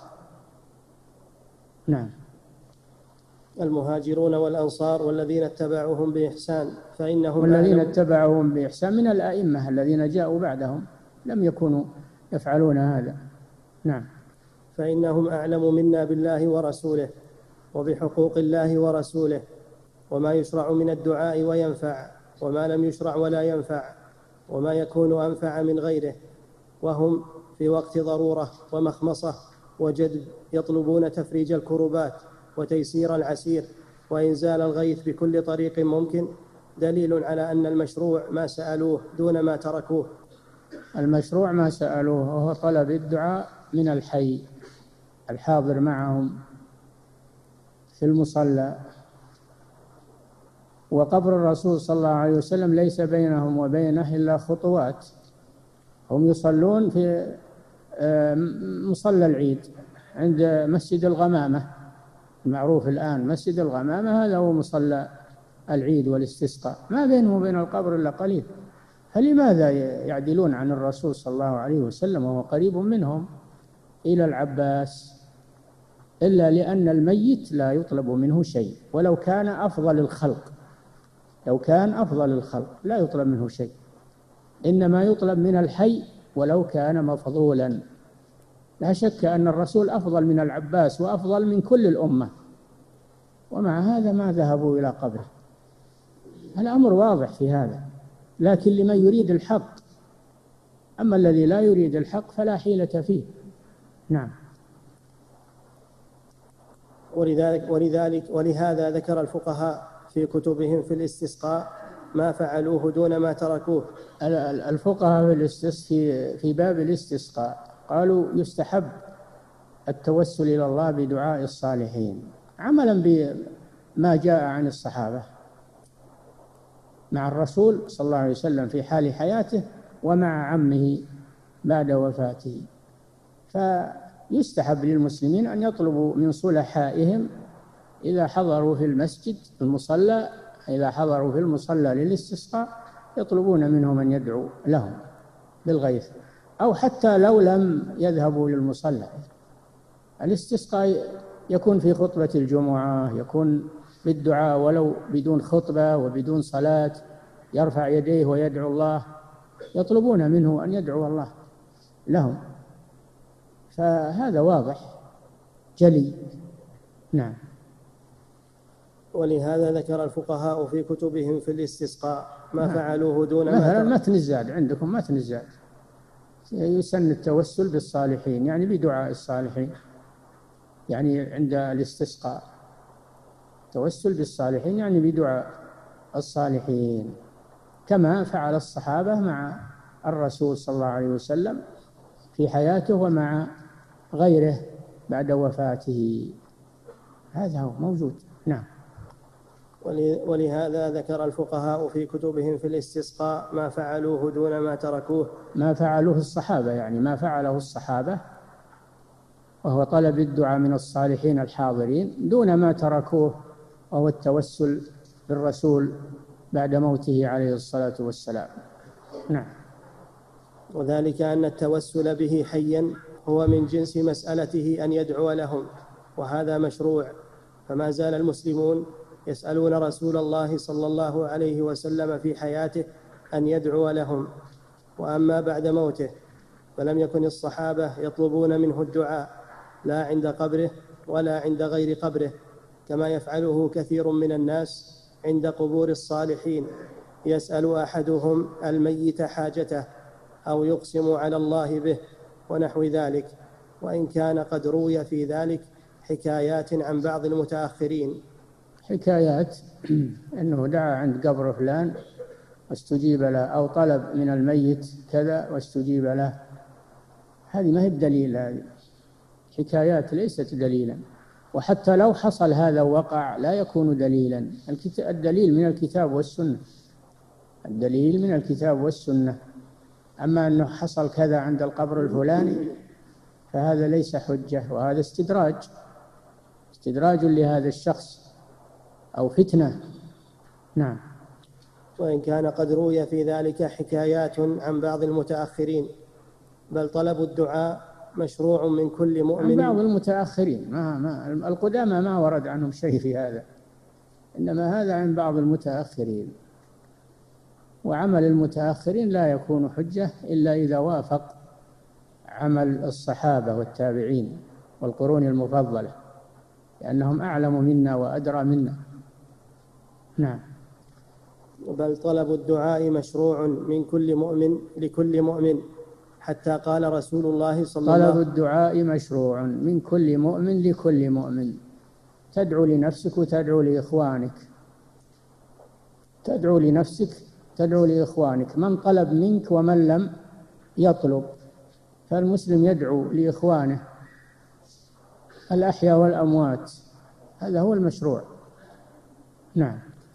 نعم. المهاجرون والأنصار والذين اتبعوهم بإحسان فإنهم والذين اتبعوهم بإحسان من الأئمة الذين جاءوا بعدهم لم يكونوا يفعلون هذا. نعم. فإنهم أعلم منا بالله ورسوله وبحقوق الله ورسوله، وما يشرع من الدعاء وينفع وما لم يشرع ولا ينفع، وما يكون أنفع من غيره، وهم في وقت ضرورة ومخمصة وجد يطلبون تفريج الكربات وتيسير العسير وإنزال الغيث بكل طريق ممكن، دليل على أن المشروع ما سألوه دون ما تركوه. المشروع ما سألوه وهو طلب الدعاء من الحي الحاضر معهم في المصلى. وقبر الرسول صلى الله عليه وسلم ليس بينهم وبينه إلا خطوات، هم يصلون في مصلى العيد عند مسجد الغمامة المعروف الآن، مسجد الغمامة هذا هو مصلى العيد والاستسقاء، ما بينه وبين القبر إلا قليل. فلماذا يعدلون عن الرسول صلى الله عليه وسلم وهو قريب منهم إلى العباس؟ إلا لأن الميت لا يطلب منه شيء، ولو كان أفضل الخلق، لو كان أفضل الخلق لا يطلب منه شيء، إنما يطلب من الحي ولو كان مفضولا. لا شك أن الرسول أفضل من العباس وأفضل من كل الأمة، ومع هذا ما ذهبوا إلى قبره. الأمر واضح في هذا، لكن لمن يريد الحق، أما الذي لا يريد الحق فلا حيلة فيه. نعم. ولذلك, ولذلك ولهذا ذكر الفقهاء في كتبهم في الاستسقاء ما فعلوه دون ما تركوه. الفقهاء في الاستسقاء في باب الاستسقاء قالوا يستحب التوسل إلى الله بدعاء الصالحين عملا بما جاء عن الصحابة مع الرسول صلى الله عليه وسلم في حال حياته ومع عمه بعد وفاته. فيستحب للمسلمين أن يطلبوا من صلحائهم إذا حضروا في المسجد المصلى، إذا حضروا في المصلى للاستسقاء يطلبون منهم أن يدعوا لهم بالغيث، أو حتى لو لم يذهبوا للمصلى. الاستسقاء يكون في خطبة الجمعة، يكون بالدعاء ولو بدون خطبة وبدون صلاة، يرفع يديه ويدعو الله، يطلبون منه أن يدعو الله لهم. فهذا واضح جلي. نعم. ولهذا ذكر الفقهاء في كتبهم في الاستسقاء ما نعم. فعلوه دون ما مثلا متن الزاد، عندكم متن الزاد يسن التوسل بالصالحين، يعني بدعاء الصالحين، يعني عند الاستسقاء توسل بالصالحين يعني بدعاء الصالحين، كما فعل الصحابة مع الرسول صلى الله عليه وسلم في حياته ومع غيره بعد وفاته. هذا هو موجود. نعم. ولهذا ذكر الفقهاء في كتبهم في الاستسقاء ما فعلوه دون ما تركوه. ما فعلوه الصحابة، يعني ما فعله الصحابة وهو طلب الدعاء من الصالحين الحاضرين دون ما تركوه، وهو التوسل بالرسول بعد موته عليه الصلاة والسلام. نعم. وذلك أن التوسل به حيا هو من جنس مسألته أن يدعو لهم، وهذا مشروع، فما زال المسلمون يسألون رسول الله صلى الله عليه وسلم في حياته أن يدعو لهم. وأما بعد موته فلم يكن الصحابة يطلبون منه الدعاء لا عند قبره ولا عند غير قبره، كما يفعله كثير من الناس عند قبور الصالحين، يسأل أحدهم الميت حاجته أو يقسم على الله به ونحو ذلك، وإن كان قد روي في ذلك حكايات عن بعض المتأخرين. حكايات أنه دعا عند قبر فلان واستجيب له، أو طلب من الميت كذا واستجيب له، هذه ما هي بدليل، هذه حكايات ليست دليلا. وحتى لو حصل هذا وقع لا يكون دليلا، الدليل من الكتاب والسنة، الدليل من الكتاب والسنة. أما أنه حصل كذا عند القبر الفلاني فهذا ليس حجة، وهذا استدراج استدراج لهذا الشخص أو فتنة. نعم. وإن كان قد روي في ذلك حكايات عن بعض المتأخرين، بل طلب الدعاء مشروع من كل مؤمن. عن بعض المتأخرين، ما ما القدامى ما ورد عنهم شيء في هذا، إنما هذا عن بعض المتأخرين. وعمل المتأخرين لا يكون حجة إلا إذا وافق عمل الصحابة والتابعين والقرون المفضلة، لأنهم أعلم منا وأدرى منا. نعم. بل طلب الدعاء مشروع من كل مؤمن لكل مؤمن، حتى قال رسول الله صلى الله عليه وسلم: طلب الدعاء مشروع من كل مؤمن لكل مؤمن. تدعو لنفسك وتدعو لإخوانك، تدعو لنفسك تدعو لإخوانك، من طلب منك ومن لم يطلب. فالمسلم يدعو لإخوانه الأحياء والأموات، هذا هو المشروع. نعم.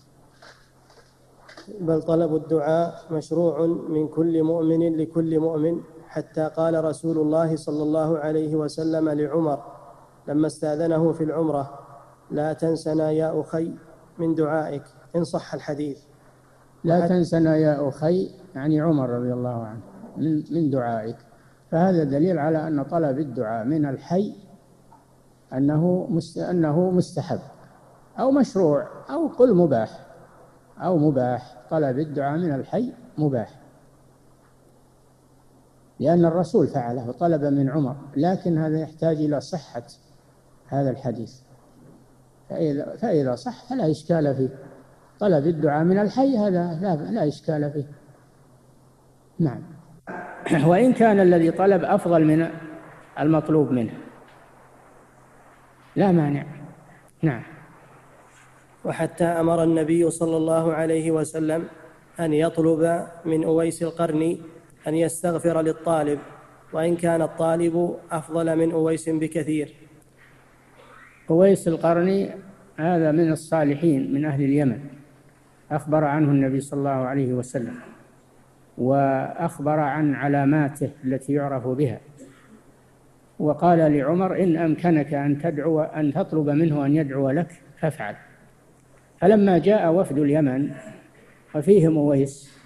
بل طلب الدعاء مشروع من كل مؤمن لكل مؤمن، حتى قال رسول الله صلى الله عليه وسلم لعمر لما استأذنه في العمرة: لا تنسنا يا أخي من دعائك، إن صح الحديث. لا تنسنا يا أخي، يعني عمر رضي الله عنه، من من دعائك. فهذا دليل على أن طلب الدعاء من الحي أنه أنه مستحب أو مشروع، أو قل مباح، أو مباح. طلب الدعاء من الحي مباح، لأن الرسول فعله وطلب من عمر، لكن هذا يحتاج إلى صحة هذا الحديث، فإذا, فإذا صح فلا إشكال فيه. طلب الدعاء من الحي هذا لا, لا إشكال فيه. نعم. وإن كان الذي طلب أفضل من المطلوب منه لا مانع. نعم. وحتى أمر النبي صلى الله عليه وسلم أن يطلب من أويس القرني أن يستغفر للطالب، وإن كان الطالب أفضل من أويس بكثير. أويس القرني هذا من الصالحين من أهل اليمن، أخبر عنه النبي صلى الله عليه وسلم، وأخبر عن علاماته التي يعرف بها، وقال لعمر: إن أمكنك أن تدعو أن تطلب منه أن يدعو لك فافعل. فلما جاء وفد اليمن وفيهم أويس،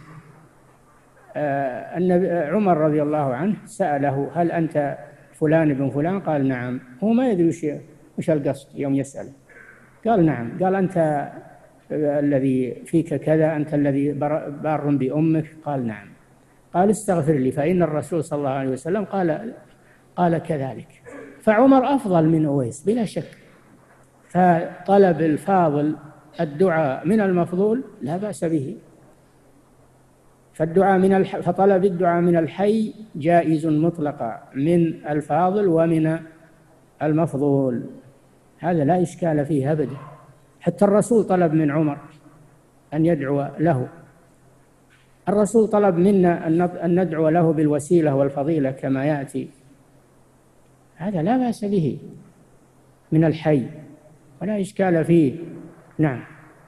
عمر رضي الله عنه سأله: هل أنت فلان بن فلان؟ قال: نعم. هو ما يدري وش القصد يوم يسأله. قال: نعم. قال: أنت الذي فيك كذا، أنت الذي بار بأمك؟ قال: نعم. قال: استغفر لي، فإن الرسول صلى الله عليه وسلم قال قال كذلك. فعمر أفضل من أويس بلا شك، فطلب الفاضل الدعاء من المفضول لا بأس به. فالدعاء من الح... فطلب الدعاء من الحي جائز مطلقا من الفاضل ومن المفضول، هذا لا إشكال فيه أبدا. حتى الرسول طلب من عمر أن يدعو له، الرسول طلب منا أن ندعو له بالوسيلة والفضيلة كما يأتي، هذا لا بأس به من الحي ولا إشكال فيه. نعم.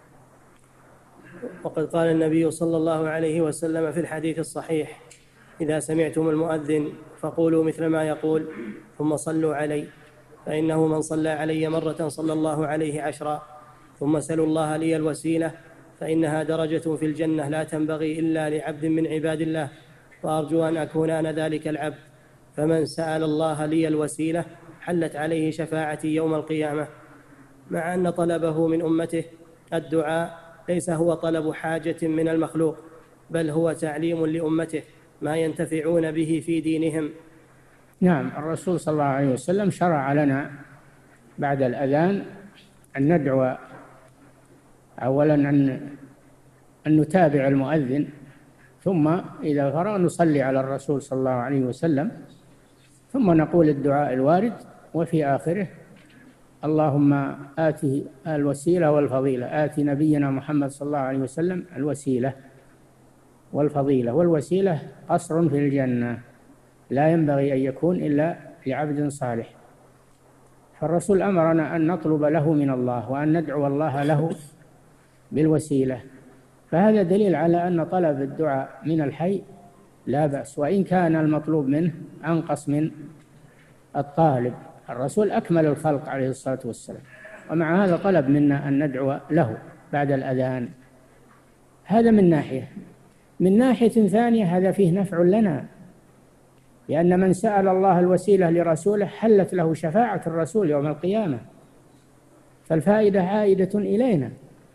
وقد قال النبي صلى الله عليه وسلم في الحديث الصحيح: إذا سمعتم المؤذن فقولوا مثل ما يقول ثم صلوا علي، فإنه من صلى علي مرة صلى الله عليه عشرا، ثم سلوا الله لي الوسيلة فإنها درجة في الجنة لا تنبغي إلا لعبد من عباد الله، وأرجو أن أكون أنا ذلك العبد. فمن سأل الله لي الوسيلة حلت عليه شفاعتي يوم القيامة، مع أن طلبه من أمته الدعاء ليس هو طلب حاجة من المخلوق، بل هو تعليم لأمته ما ينتفعون به في دينهم. نعم، الرسول صلى الله عليه وسلم شرع لنا بعد الأذان أن ندعو، أولا أن أن نتابع المؤذن، ثم إذا فرغ نصلي على الرسول صلى الله عليه وسلم، ثم نقول الدعاء الوارد، وفي آخره اللهم آته الوسيلة والفضيلة. آت نبينا محمد صلى الله عليه وسلم الوسيلة والفضيلة. والوسيلة قصر في الجنة لا ينبغي أن يكون إلا لعبد صالح، فالرسول أمرنا أن نطلب له من الله وأن ندعو الله له بالوسيلة، فهذا دليل على أن طلب الدعاء من الحي لا بأس، وإن كان المطلوب منه أنقص من الطالب. الرسول أكمل الخلق عليه الصلاة والسلام، ومع هذا طلب منا أن ندعو له بعد الأذان. هذا من ناحية. من ناحية ثانية هذا فيه نفع لنا، لأن من سأل الله الوسيلة لرسوله حلت له شفاعة الرسول يوم القيامة، فالفائدة عائدة إلينا.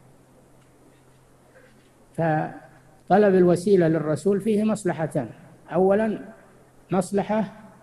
فطلب الوسيلة للرسول فيه مصلحتان. أولا مصلحة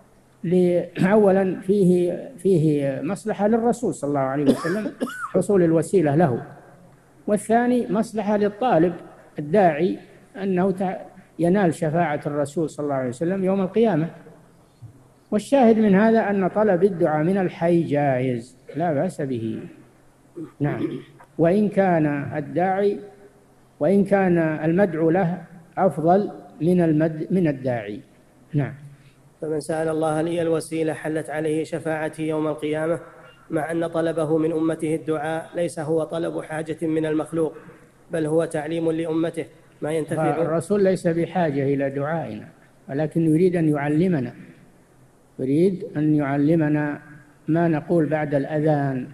أولا فيه فيه مصلحة للرسول صلى الله عليه وسلم حصول الوسيلة له، والثاني مصلحة للطالب الداعي أنه ينال شفاعة الرسول صلى الله عليه وسلم يوم القيامة. والشاهد من هذا أن طلب الدعاء من الحي جائز لا بأس به. نعم، وإن كان الداعي وإن كان المدعو له أفضل من المد من الداعي. نعم. فمن سأل الله لي الوسيلة حلت عليه شفاعتي يوم القيامة، مع أن طلبه من أمته الدعاء ليس هو طلب حاجة من المخلوق، بل هو تعليم لأمته ما ينتفع. الرسول ليس بحاجة إلى دعائنا، ولكن يريد أن يعلمنا يريد أن يعلمنا ما نقول بعد الأذان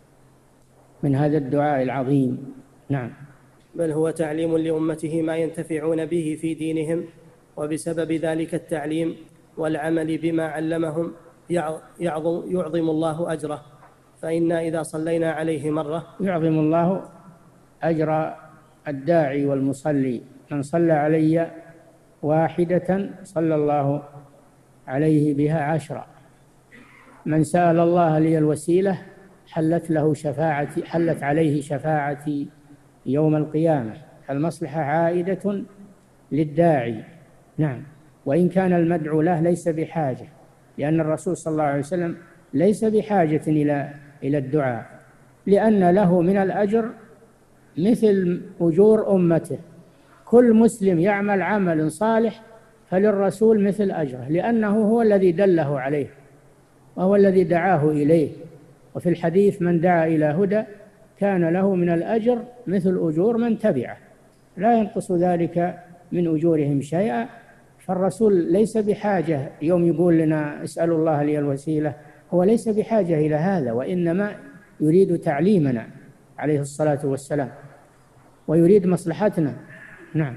من هذا الدعاء العظيم. نعم. بل هو تعليم لأمته ما ينتفعون به في دينهم، وبسبب ذلك التعليم والعمل بما علمهم يعظم, يعظم الله أجره. فإنا إذا صلينا عليه مرة يعظم الله أجر الداعي والمصلي. من صلى علي واحدة صلى الله عليه بها عشرة. من سأل الله لي الوسيلة حلت له شفاعتي حلت عليه شفاعتي يوم القيامة. المصلحة عائدة للداعي. نعم، وإن كان المدعو له ليس بحاجة، لأن الرسول صلى الله عليه وسلم ليس بحاجة إلى إلى الدعاء، لأن له من الأجر مثل أجور أمته. كل مسلم يعمل عمل صالح فللرسول مثل أجره، لأنه هو الذي دله عليه وهو الذي دعاه إليه. وفي الحديث من دعا إلى هدى كان له من الأجر مثل أجور من تبعه، لا ينقص ذلك من أجورهم شيئا. فالرسول ليس بحاجة يوم يقول لنا اسألوا الله لي الوسيلة، هو ليس بحاجة إلى هذا، وإنما يريد تعليمنا عليه الصلاة والسلام ويريد مصلحتنا. نعم.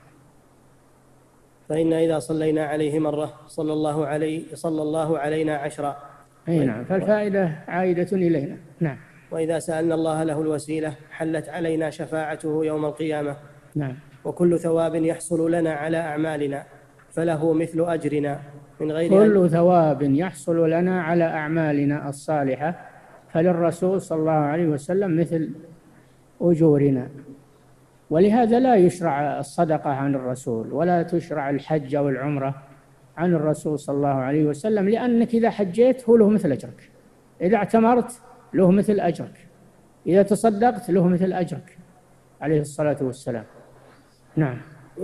فإن إذا صلينا عليه مرة صلى الله عليه صلى الله علينا عشرا. أي نعم، فالفائدة عائدة إلينا. نعم. وإذا سألنا الله له الوسيلة حلت علينا شفاعته يوم القيامة. نعم. وكل ثواب يحصل لنا على أعمالنا فله مثل أجرنا من غير كل أن... ثواب يحصل لنا على أعمالنا الصالحة فللرسول صلى الله عليه وسلم مثل أجورنا. ولهذا لا يشرع الصدقة عن الرسول، ولا تشرع الحج والعمرة عن الرسول صلى الله عليه وسلم، لأنك إذا حجيت هو له مثل أجرك، إذا اعتمرت له مثل أجرك، إذا تصدقت له مثل أجرك عليه الصلاة والسلام. نعم.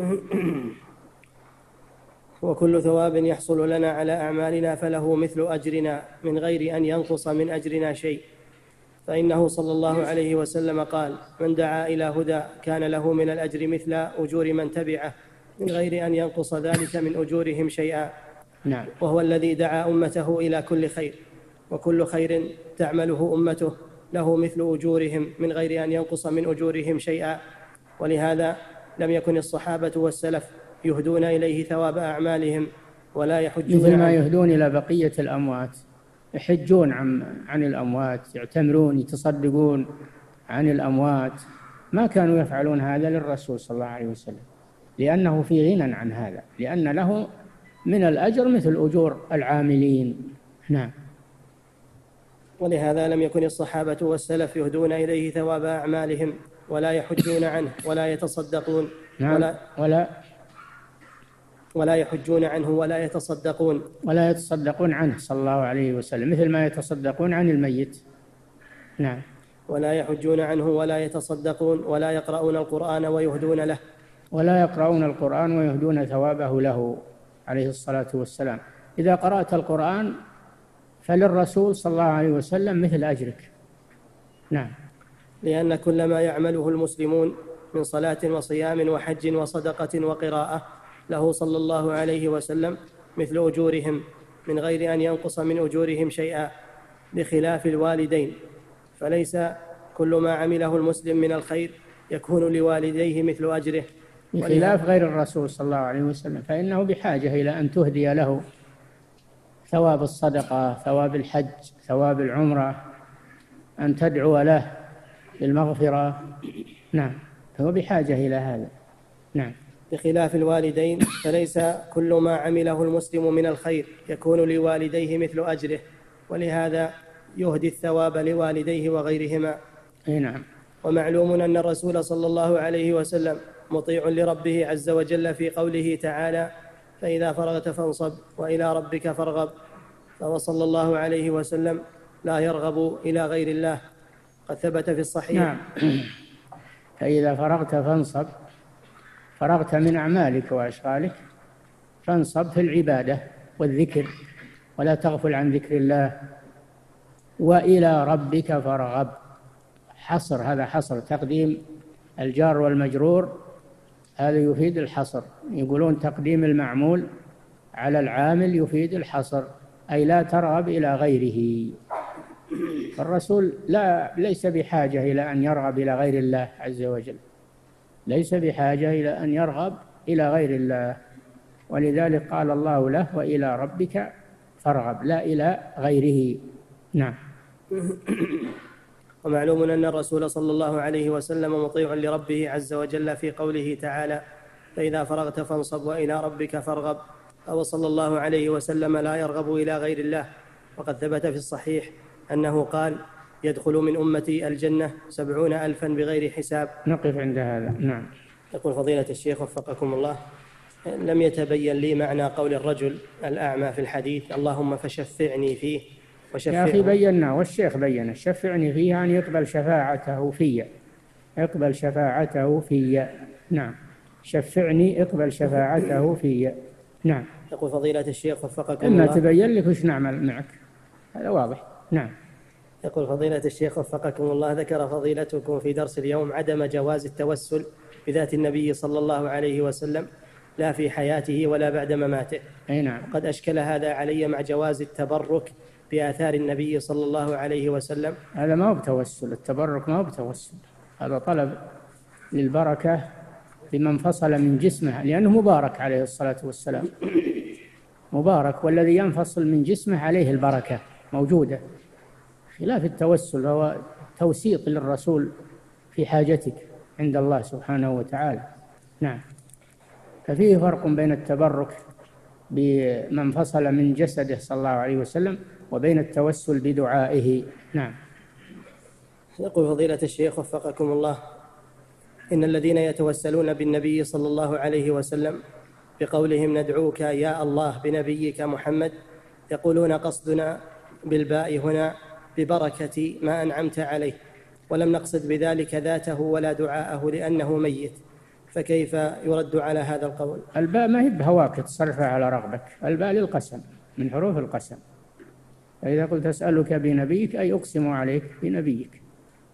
وكل ثواب يحصل لنا على أعمالنا فله مثل أجرنا من غير أن ينقص من أجرنا شيء. فإنه صلى الله عليه وسلم قال: من دعا إلى هدى كان له من الأجر مثل أجور من تبعه من غير أن ينقص ذلك من أجورهم شيئا. نعم. وهو الذي دعا أمته إلى كل خير، وكل خير تعمله أمته له مثل أجورهم من غير أن ينقص من أجورهم شيئا. ولهذا لم يكن الصحابة والسلف يهدون إليه ثواب أعمالهم ولا يحجون مثل ما عنه. يهدون إلى بقية الأموات، يحجون عن عن الأموات، يعتمرون، يتصدقون عن الأموات. ما كانوا يفعلون هذا للرسول صلى الله عليه وسلم، لأنه في غنى عن هذا، لأن له من الأجر مثل أجور العاملين. نعم. ولهذا لم يكن الصحابة والسلف يهدون إليه ثواب أعمالهم ولا يحجون عنه ولا يتصدقون. نعم. ولا ولا ولا يحجون عنه ولا يتصدقون ولا يتصدقون عنه صلى الله عليه وسلم، مثل ما يتصدقون عن الميت. نعم. ولا يحجون عنه ولا يتصدقون ولا يقرؤون القرآن ويهدون له. ولا يقرؤون القرآن ويهدون ثوابه له عليه الصلاة والسلام. إذا قرأت القرآن فللرسول صلى الله عليه وسلم مثل أجرك. نعم. لأن كل ما يعمله المسلمون من صلاة وصيام وحج وصدقة وقراءة له صلى الله عليه وسلم مثل أجورهم من غير أن ينقص من أجورهم شيئا، بخلاف الوالدين، فليس كل ما عمله المسلم من الخير يكون لوالديه مثل أجره، بخلاف غير الرسول صلى الله عليه وسلم، فإنه بحاجة إلى أن تهدي له ثواب الصدقة، ثواب الحج، ثواب العمرة، أن تدعو له بالمغفرة. نعم. فهو بحاجة إلى هذا. نعم. بخلاف الوالدين فليس كل ما عمله المسلم من الخير يكون لوالديه مثل أجره، ولهذا يهدي الثواب لوالديه وغيرهما. نعم. ومعلوم أن الرسول صلى الله عليه وسلم مطيع لربه عز وجل في قوله تعالى: فإذا فرغت فانصب وإلى ربك فارغب، فهو صلى الله عليه وسلم لا يرغب إلى غير الله، قد ثبت في الصحيح. نعم. فإذا فرغت فانصب، فرغت من أعمالك وأشغالك، فانصب في العبادة والذكر، ولا تغفل عن ذكر الله. وإلى ربك فارغب، حصر، هذا حصر، تقديم الجار والمجرور هذا يفيد الحصر. يقولون تقديم المعمول على العامل يفيد الحصر، أي لا ترغب إلى غيره. الرسول لا ليس بحاجة إلى أن يرغب إلى غير الله عز وجل، ليس بحاجة إلى أن يرغب إلى غير الله، ولذلك قال الله له: وإلى ربك فارغب، لا إلى غيره. نعم. ومعلوم أن الرسول صلى الله عليه وسلم مطيع لربه عز وجل في قوله تعالى: فإذا فرغت فانصب وإلى ربك فارغب، فهو صلى الله عليه وسلم لا يرغب إلى غير الله. وقد ثبت في الصحيح أنه قال: يدخل من أمتي الجنة سبعون ألفا بغير حساب. نقف عند هذا. نعم. يقول فضيلة الشيخ وفقكم الله: لم يتبين لي معنى قول الرجل الأعمى في الحديث: اللهم فشفعني فيه وشفعه. يا أخي بينا، والشيخ بين: شفعني فيه يعني يقبل شفاعته في، يقبل شفاعته في. نعم. شفعني، اقبل شفاعته في. نعم. يقول فضيلة الشيخ وفقكم إما الله: تبين لك وش نعمل معك، هذا واضح. نعم. يقول فضيلة الشيخ وفقكم الله: ذكر فضيلتكم في درس اليوم عدم جواز التوسل بذات النبي صلى الله عليه وسلم لا في حياته ولا بعد مماته. أي نعم. قد أشكل هذا علي مع جواز التبرك بآثار النبي صلى الله عليه وسلم. هذا ما هو بتوسل، التبرك ما هو بتوسل، هذا طلب للبركة بما انفصل من جسمه، لأنه مبارك عليه الصلاة والسلام، مبارك، والذي ينفصل من جسمه عليه البركة موجودة، خلاف التوسل هو توسيط للرسول في حاجتك عند الله سبحانه وتعالى. نعم. ففيه فرق بين التبرك بمن انفصل من جسده صلى الله عليه وسلم وبين التوسل بدعائه. نعم. يقول فضيلة الشيخ وفقكم الله: إن الذين يتوسلون بالنبي صلى الله عليه وسلم بقولهم ندعوك يا الله بنبيك محمد، يقولون قصدنا بالباء هنا ببركة ما أنعمت عليه، ولم نقصد بذلك ذاته ولا دعاءه لأنه ميت، فكيف يرد على هذا القول؟ الباء ما هي بهواك تصرفها على رغبك، الباء للقسم، من حروف القسم. فإذا قلت أسألك بنبيك أي أقسم عليك بنبيك،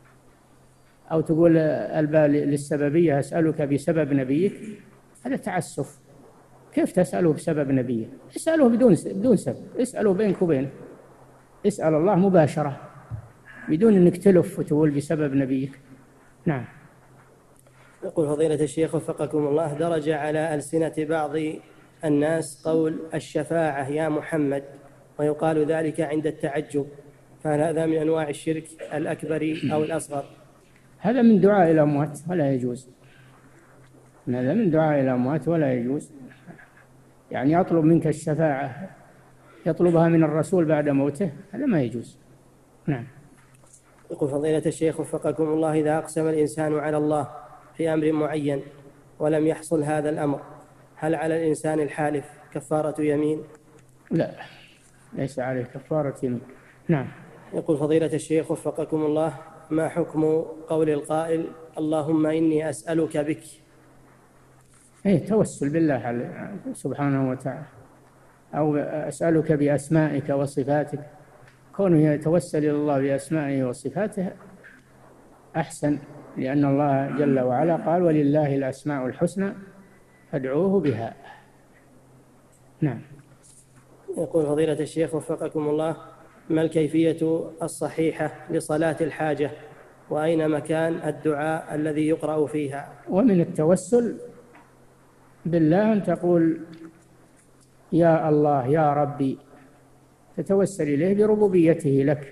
أو تقول الباء للسببية أسألك بسبب نبيك، هذا تعسف. كيف تسأله بسبب نبيه؟ اسأله بدون بدون سبب، اسأله بينك وبينه، اسأل الله مباشرة بدون أنك تلف وتقول بسبب نبيك. نعم. يقول فضيلة الشيخ وفقكم الله: درج على ألسنة بعض الناس قول الشفاعة يا محمد، ويقال ذلك عند التعجب، فهل هذا من أنواع الشرك الأكبر أو الأصغر؟ هذا من دعاء الأموات ولا يجوز. هذا من دعاء الأموات ولا يجوز. يعني يطلب منك الشفاعة، يطلبها من الرسول بعد موته، هذا ما يجوز. نعم. يقول فضيلة الشيخ وفقكم الله: إذا أقسم الإنسان على الله في أمر معين ولم يحصل هذا الأمر، هل على الإنسان الحالف كفارة يمين؟ لا، ليس عليه كفارة يمين. نعم. يقول فضيلة الشيخ وفقكم الله: ما حكم قول القائل اللهم إني أسألك بك؟ إيه، توسل بالله سبحانه وتعالى، أو أسألك بأسمائك وصفاتك. كونه يتوسل إلى الله بأسمائه وصفاته أحسن، لأن الله جل وعلا قال ولله الأسماء الحسنى فادعوه بها. نعم. يقول فضيلة الشيخ وفقكم الله: ما الكيفية الصحيحة لصلاة الحاجة، وأين مكان الدعاء الذي يقرأ فيها؟ ومن التوسل بالله أن تقول يا الله يا ربي، تتوسل إليه بربوبيته لك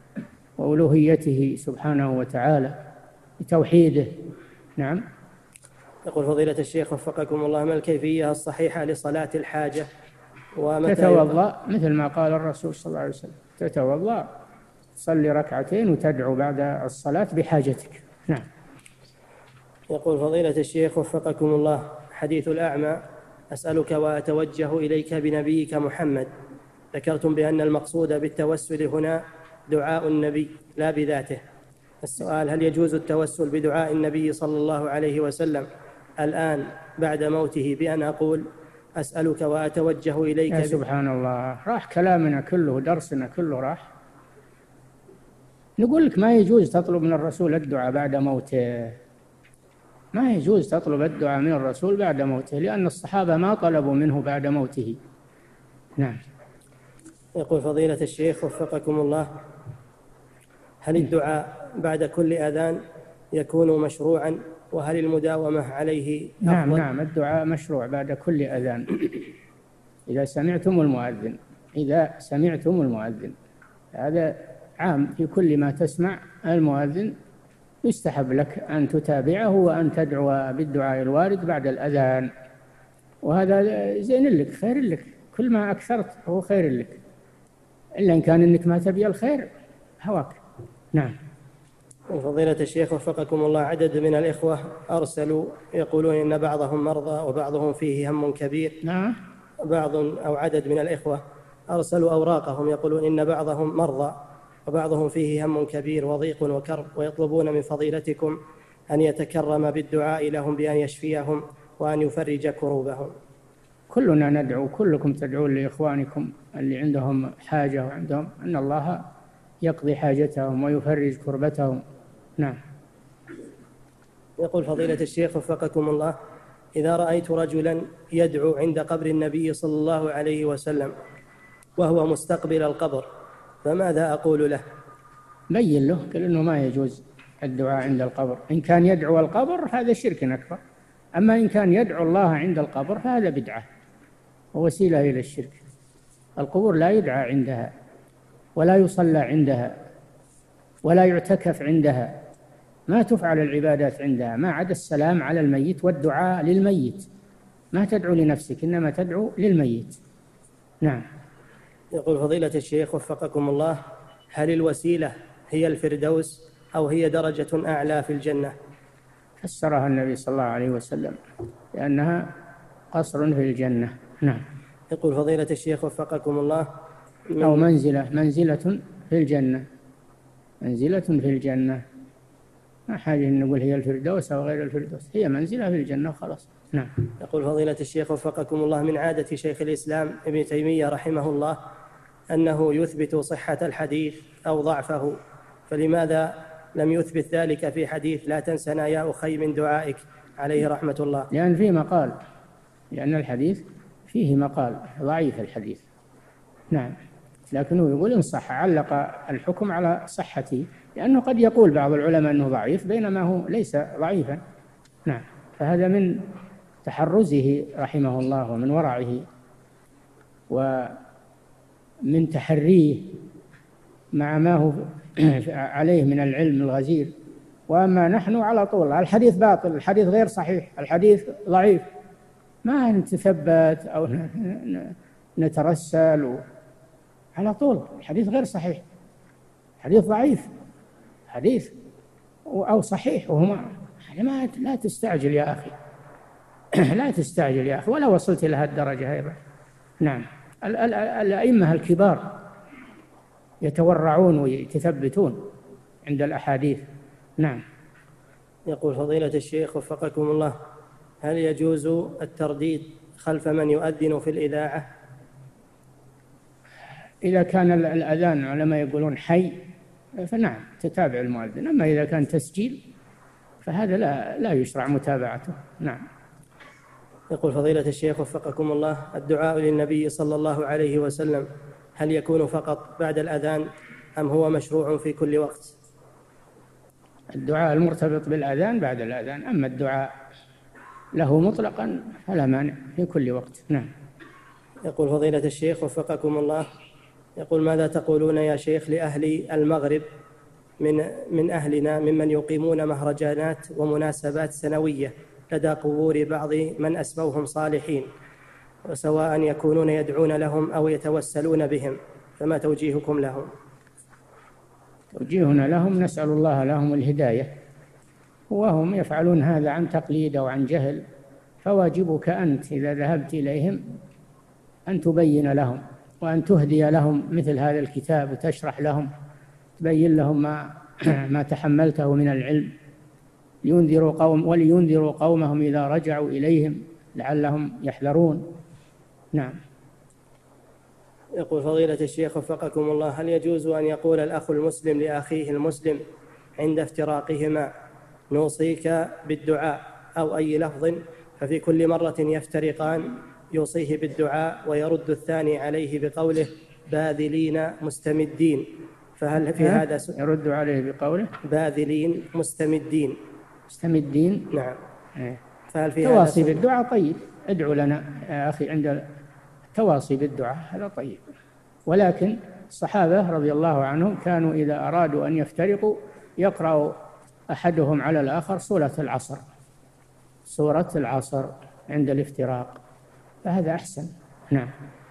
وألوهيته سبحانه وتعالى، بتوحيده. نعم. يقول فضيلة الشيخ وفقكم الله: ما الكيفية الصحيحة لصلاة الحاجة، ومتى تتوضأ مثل ما قال الرسول صلى الله عليه وسلم، تتوضأ تصلي ركعتين وتدعو بعد الصلاة بحاجتك. نعم. يقول فضيلة الشيخ وفقكم الله: حديث الأعمى أسألك وأتوجه إليك بنبيك محمد، ذكرتم بأن المقصود بالتوسل هنا دعاء النبي لا بذاته. السؤال: هل يجوز التوسل بدعاء النبي صلى الله عليه وسلم الآن بعد موته بأن أقول أسألك وأتوجه إليك؟ يا سبحان الله، راح كلامنا كله، درسنا كله راح. نقول لك ما يجوز تطلب من الرسول الدعاء بعد موته، ما يجوز تطلب الدعاء من الرسول بعد موته، لأن الصحابة ما طلبوا منه بعد موته. نعم. يقول فضيلة الشيخ وفقكم الله: هل الدعاء بعد كل أذان يكون مشروعا، وهل المداومة عليه أفضل؟ نعم نعم، الدعاء مشروع بعد كل أذان إذا سمعتم المؤذن، إذا سمعتم المؤذن، هذا عام في كل ما تسمع المؤذن، يستحب لك أن تتابعه وأن تدعو بالدعاء الوارد بعد الأذان، وهذا زين لك، خير لك، كل ما أكثرت هو خير لك، إلا إن كان إنك ما تبي الخير هواك. نعم. فضيلة الشيخ وفقكم الله: عدد من الإخوة أرسلوا يقولون إن بعضهم مرضى وبعضهم فيه هم كبير. نعم. بعض أو عدد من الإخوة أرسلوا أوراقهم يقولون إن بعضهم مرضى وبعضهم فيه هم كبير وضيق وكرب، ويطلبون من فضيلتكم أن يتكرم بالدعاء لهم بأن يشفيهم وأن يفرج كروبهم. كلنا ندعو، كلكم تدعون لإخوانكم اللي عندهم حاجة وعندهم أن الله يقضي حاجتهم ويفرج كربتهم. نعم. يقول فضيلة الشيخ وفقكم الله: إذا رأيت رجلا يدعو عند قبر النبي صلى الله عليه وسلم وهو مستقبل القبر، فماذا أقول له؟ بين له لأنه ما يجوز الدعاء عند القبر. إن كان يدعو القبر هذا شرك أكبر، أما إن كان يدعو الله عند القبر فهذا بدعة ووسيلة إلى الشرك. القبور لا يدعى عندها ولا يصلى عندها ولا يعتكف عندها، ما تفعل العبادات عندها ما عدا السلام على الميت والدعاء للميت، ما تدعو لنفسك إنما تدعو للميت. نعم. يقول فضيلة الشيخ وفقكم الله: هل الوسيلة هي الفردوس أو هي درجة أعلى في الجنة؟ فسرها النبي صلى الله عليه وسلم لأنها قصر في الجنة. نعم. يقول فضيلة الشيخ وفقكم الله: من أو منزلة منزلة في الجنة، منزلة في الجنة، ما حاجة أن نقول هي الفردوس أو غير الفردوس، هي منزلة في الجنة وخلاص. نعم. يقول فضيلة الشيخ وفقكم الله: من عادة شيخ الإسلام ابن تيمية رحمه الله أنه يثبت صحة الحديث أو ضعفه، فلماذا لم يثبت ذلك في حديث لا تنسنا يا أخي من دعائك عليه رحمة الله؟ لأن فيه مقال، لأن الحديث فيه مقال ضعيف الحديث. نعم. لكنه يقول إن صح، علق الحكم على صحته، لأنه قد يقول بعض العلماء أنه ضعيف بينما هو ليس ضعيفا. نعم. فهذا من تحرزه رحمه الله ومن ورعه ومن تحريه مع ما هو عليه من العلم الغزير. وأما نحن على طول الحديث باطل، الحديث غير صحيح، الحديث ضعيف، ما نتثبت أو نترسل على طول، الحديث غير صحيح، حديث ضعيف، حديث أو صحيح، وهما ما لا تستعجل يا أخي لا تستعجل يا أخي، ولا وصلت إلى هالدرجة أيضا. نعم. الأئمة الكبار يتورعون ويتثبتون عند الأحاديث. نعم. يقول فضيلة الشيخ وفقكم الله: هل يجوز الترديد خلف من يؤذن في الإذاعة؟ إذا كان الأذان علماء يقولون حي فنعم تتابع المؤذن، أما إذا كان تسجيل فهذا لا لا يشرع متابعته. نعم. يقول فضيلة الشيخ وفقكم الله: الدعاء للنبي صلى الله عليه وسلم هل يكون فقط بعد الأذان أم هو مشروع في كل وقت؟ الدعاء المرتبط بالأذان بعد الأذان، أما الدعاء له مطلقا فلا مانع في كل وقت. نعم. يقول فضيلة الشيخ وفقكم الله: يقول ماذا تقولون يا شيخ لأهل المغرب من من أهلنا ممن يقيمون مهرجانات ومناسبات سنوية لدى قبور بعض من أسموهم صالحين، وسواء يكونون يدعون لهم أو يتوسلون بهم، فما توجيهكم لهم؟ توجيهنا لهم نسأل الله لهم الهداية، وهم يفعلون هذا عن تقليد أو عن جهل، فواجبك أنت إذا ذهبت إليهم أن تبين لهم وأن تهدي لهم مثل هذا الكتاب وتشرح لهم، تبين لهم ما ما تحملته من العلم، لينذروا قوم ولينذروا قومهم إذا رجعوا إليهم لعلهم يحذرون. نعم. يقول فضيلة الشيخ وفقكم الله: هل يجوز أن يقول الأخ المسلم لأخيه المسلم عند افتراقهما نوصيك بالدعاء أو أي لفظ، ففي كل مرة يفترقان يوصيه بالدعاء ويرد الثاني عليه بقوله باذلين مستمدين، فهل في هذا س... يرد عليه بقوله باذلين مستمدين مستمدين نعم. فهل في تواصي بالدعاء طيب، ادعو لنا يا أخي عند التواصي بالدعاء، هذا طيب. ولكن الصحابة رضي الله عنهم كانوا إذا أرادوا أن يفترقوا يقرأ أحدهم على الآخر سورة العصر سورة العصر عند الافتراق، فهذا أحسن. نعم.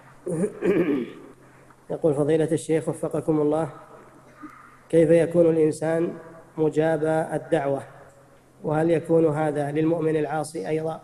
يقول فضيلة الشيخ وفقكم الله: كيف يكون الإنسان مجاب الدعوة، وهل يكون هذا للمؤمن العاصي أيضا؟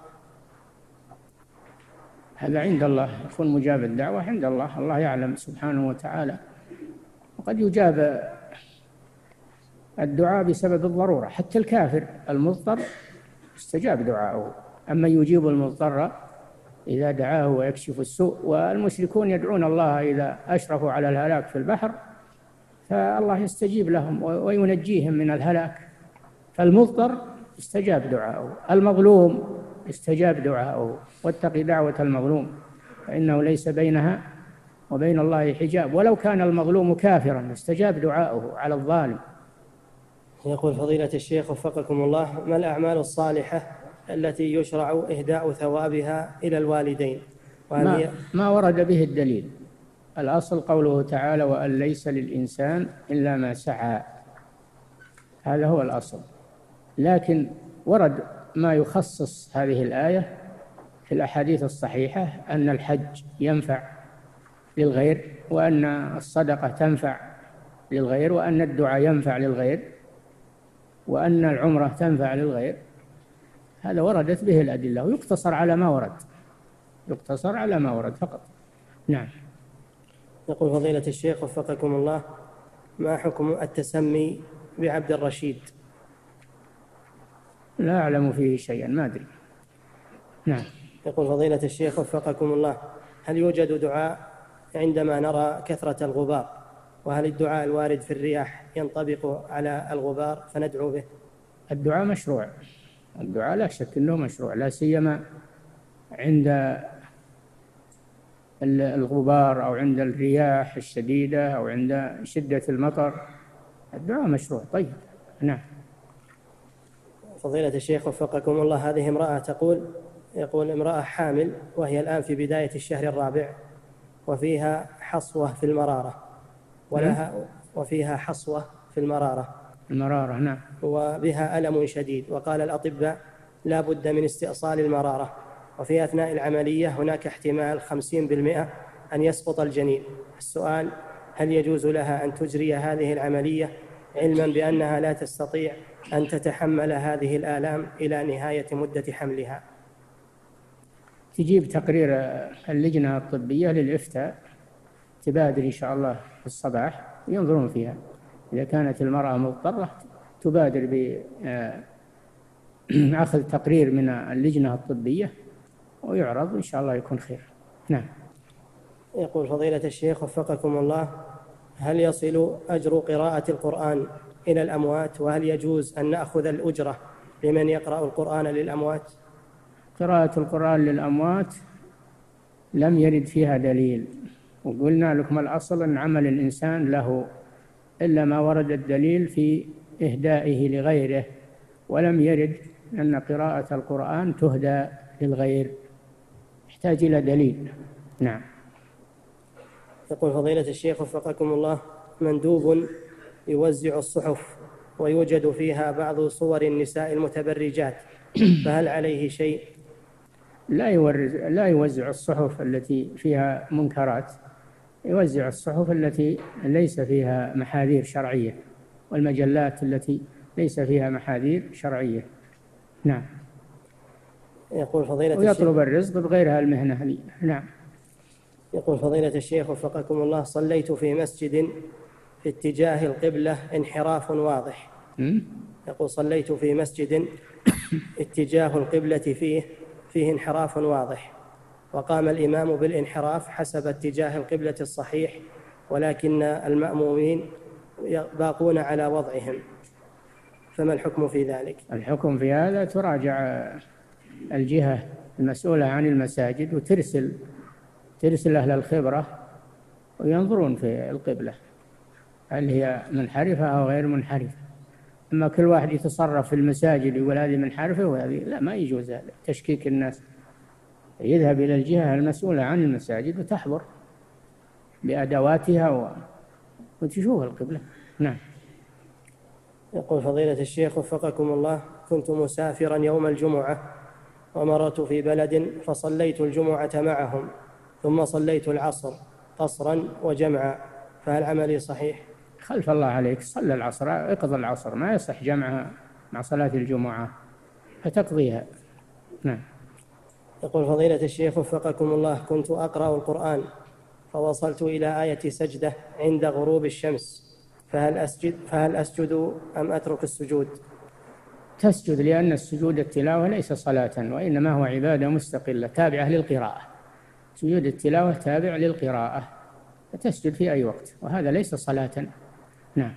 هذا عند الله، يكون مجاب الدعوة عند الله، الله يعلم سبحانه وتعالى. وقد يجاب الدعاء بسبب الضرورة، حتى الكافر المضطر استجاب دعاءه، أما يجيب المضطر إذا دعاه ويكشف السوء. والمشركون يدعون الله إذا أشرفوا على الهلاك في البحر فالله يستجيب لهم وينجيهم من الهلاك، فالمضطر استجاب دعاءه، المظلوم استجاب دعاءه. واتق دعوة المظلوم فإنه ليس بينها وبين الله حجاب، ولو كان المظلوم كافرا استجاب دعاءه على الظالم. يقول فضيلة الشيخ وفقكم الله: ما الأعمال الصالحة التي يشرع إهداء ثوابها إلى الوالدين؟ ما, ما ورد به الدليل. الأصل قوله تعالى: وأن ليس للإنسان إلا ما سعى، هذا هو الأصل. لكن ورد ما يخصص هذه الآية في الأحاديث الصحيحة، أن الحج ينفع للغير، وأن الصدقة تنفع للغير، وأن الدعاء ينفع للغير، وأن العمرة تنفع للغير. هذا وردت به الأدلة، ويقتصر على ما ورد، يقتصر على ما ورد فقط. نعم. يقول فضيلة الشيخ وفقكم الله: ما حكم التسمي بعبد الرشيد؟ لا أعلم فيه شيئا، ما أدري. نعم. يقول فضيلة الشيخ وفقكم الله: هل يوجد دعاء عندما نرى كثرة الغبار؟ وهل الدعاء الوارد في الرياح ينطبق على الغبار فندعو به؟ الدعاء مشروع، الدعاء لا شك أنه مشروع، لا سيما عند الغبار أو عند الرياح الشديدة أو عند شدة المطر، الدعاء مشروع. طيب. نعم. فضيلة الشيخ وفقكم الله، هذه امرأة تقول يقول امرأة حامل وهي الآن في بداية الشهر الرابع وفيها حصوة في المرارة ولها وفيها حصوة في المرارة المرارة نعم، وبها ألم شديد، وقال الأطباء لا بد من استئصال المرارة، وفي أثناء العملية هناك احتمال خمسين بالمئة أن يسقط الجنين. السؤال: هل يجوز لها أن تجري هذه العملية علما بأنها لا تستطيع أن تتحمل هذه الآلام إلى نهاية مدة حملها؟ تجيب تقرير اللجنة الطبية للإفتاء، تبادر إن شاء الله في الصباح ينظرون فيها، إذا كانت المرأة مضطرة تبادر بأخذ تقرير من اللجنة الطبية ويعرض إن شاء الله يكون خير. نعم. يقول فضيلة الشيخ وفقكم الله: هل يصل أجر قراءة القرآن إلى الأموات؟ وهل يجوز أن نأخذ الأجرة لمن يقرأ القرآن للأموات؟ قراءة القرآن للأموات لم يرد فيها دليل، وقلنا لكم الأصل أن عمل الإنسان له إلا ما ورد الدليل في إهدائه لغيره، ولم يرد أن قراءة القرآن تهدى للغير، يحتاج إلى دليل. نعم. يقول فضيلة الشيخ وفقكم الله: مندوب يوزع الصحف ويوجد فيها بعض صور النساء المتبرجات، فهل عليه شيء؟ لا يورز لا يوزع الصحف التي فيها منكرات، يوزع الصحف التي ليس فيها محاذير شرعية، والمجلات التي ليس فيها محاذير شرعية. نعم. يقول فضيلة ويطلب الرزق بغيرها المهنة لي. نعم. يقول فضيلة الشيخ وفقكم الله: صليت في مسجد في اتجاه القبلة انحراف واضح. م? يقول صليت في مسجد اتجاه القبلة فيه فيه انحراف واضح، وقام الإمام بالانحراف حسب اتجاه القبلة الصحيح، ولكن المأمومين باقون على وضعهم، فما الحكم في ذلك؟ الحكم في هذا تراجع الجهة المسؤولة عن المساجد وترسل ترسل أهل الخبرة وينظرون في القبلة هل هي منحرفة أو غير منحرفة. أما كل واحد يتصرف في المساجد يقول هذه منحرفة وهذه لا، ما يجوز هذا تشكيك الناس. يذهب إلى الجهة المسؤولة عن المساجد وتحضر بأدواتها و... وتشوف القبلة. نعم. يقول فضيلة الشيخ وفقكم الله: كنت مسافرا يوم الجمعة ومررت في بلد فصليت الجمعة معهم، ثم صليت العصر قصرا وجمعا، فهل عملي صحيح؟ خلف الله عليك، صلى العصر، اقضى العصر، ما يصح جمعها مع صلاة الجمعة فتقضيها. نعم. يقول فضيلة الشيخ وفقكم الله: كنت أقرأ القرآن فوصلت إلى آية سجدة عند غروب الشمس، فهل أسجد, فهل أسجد أم أترك السجود؟ تسجد، لأن السجود التلاوة ليس صلاة وإنما هو عبادة مستقلة تابعة للقراءة. سجود التلاوة تابع للقراءة، فتسجد في أي وقت، وهذا ليس صلاة. نعم.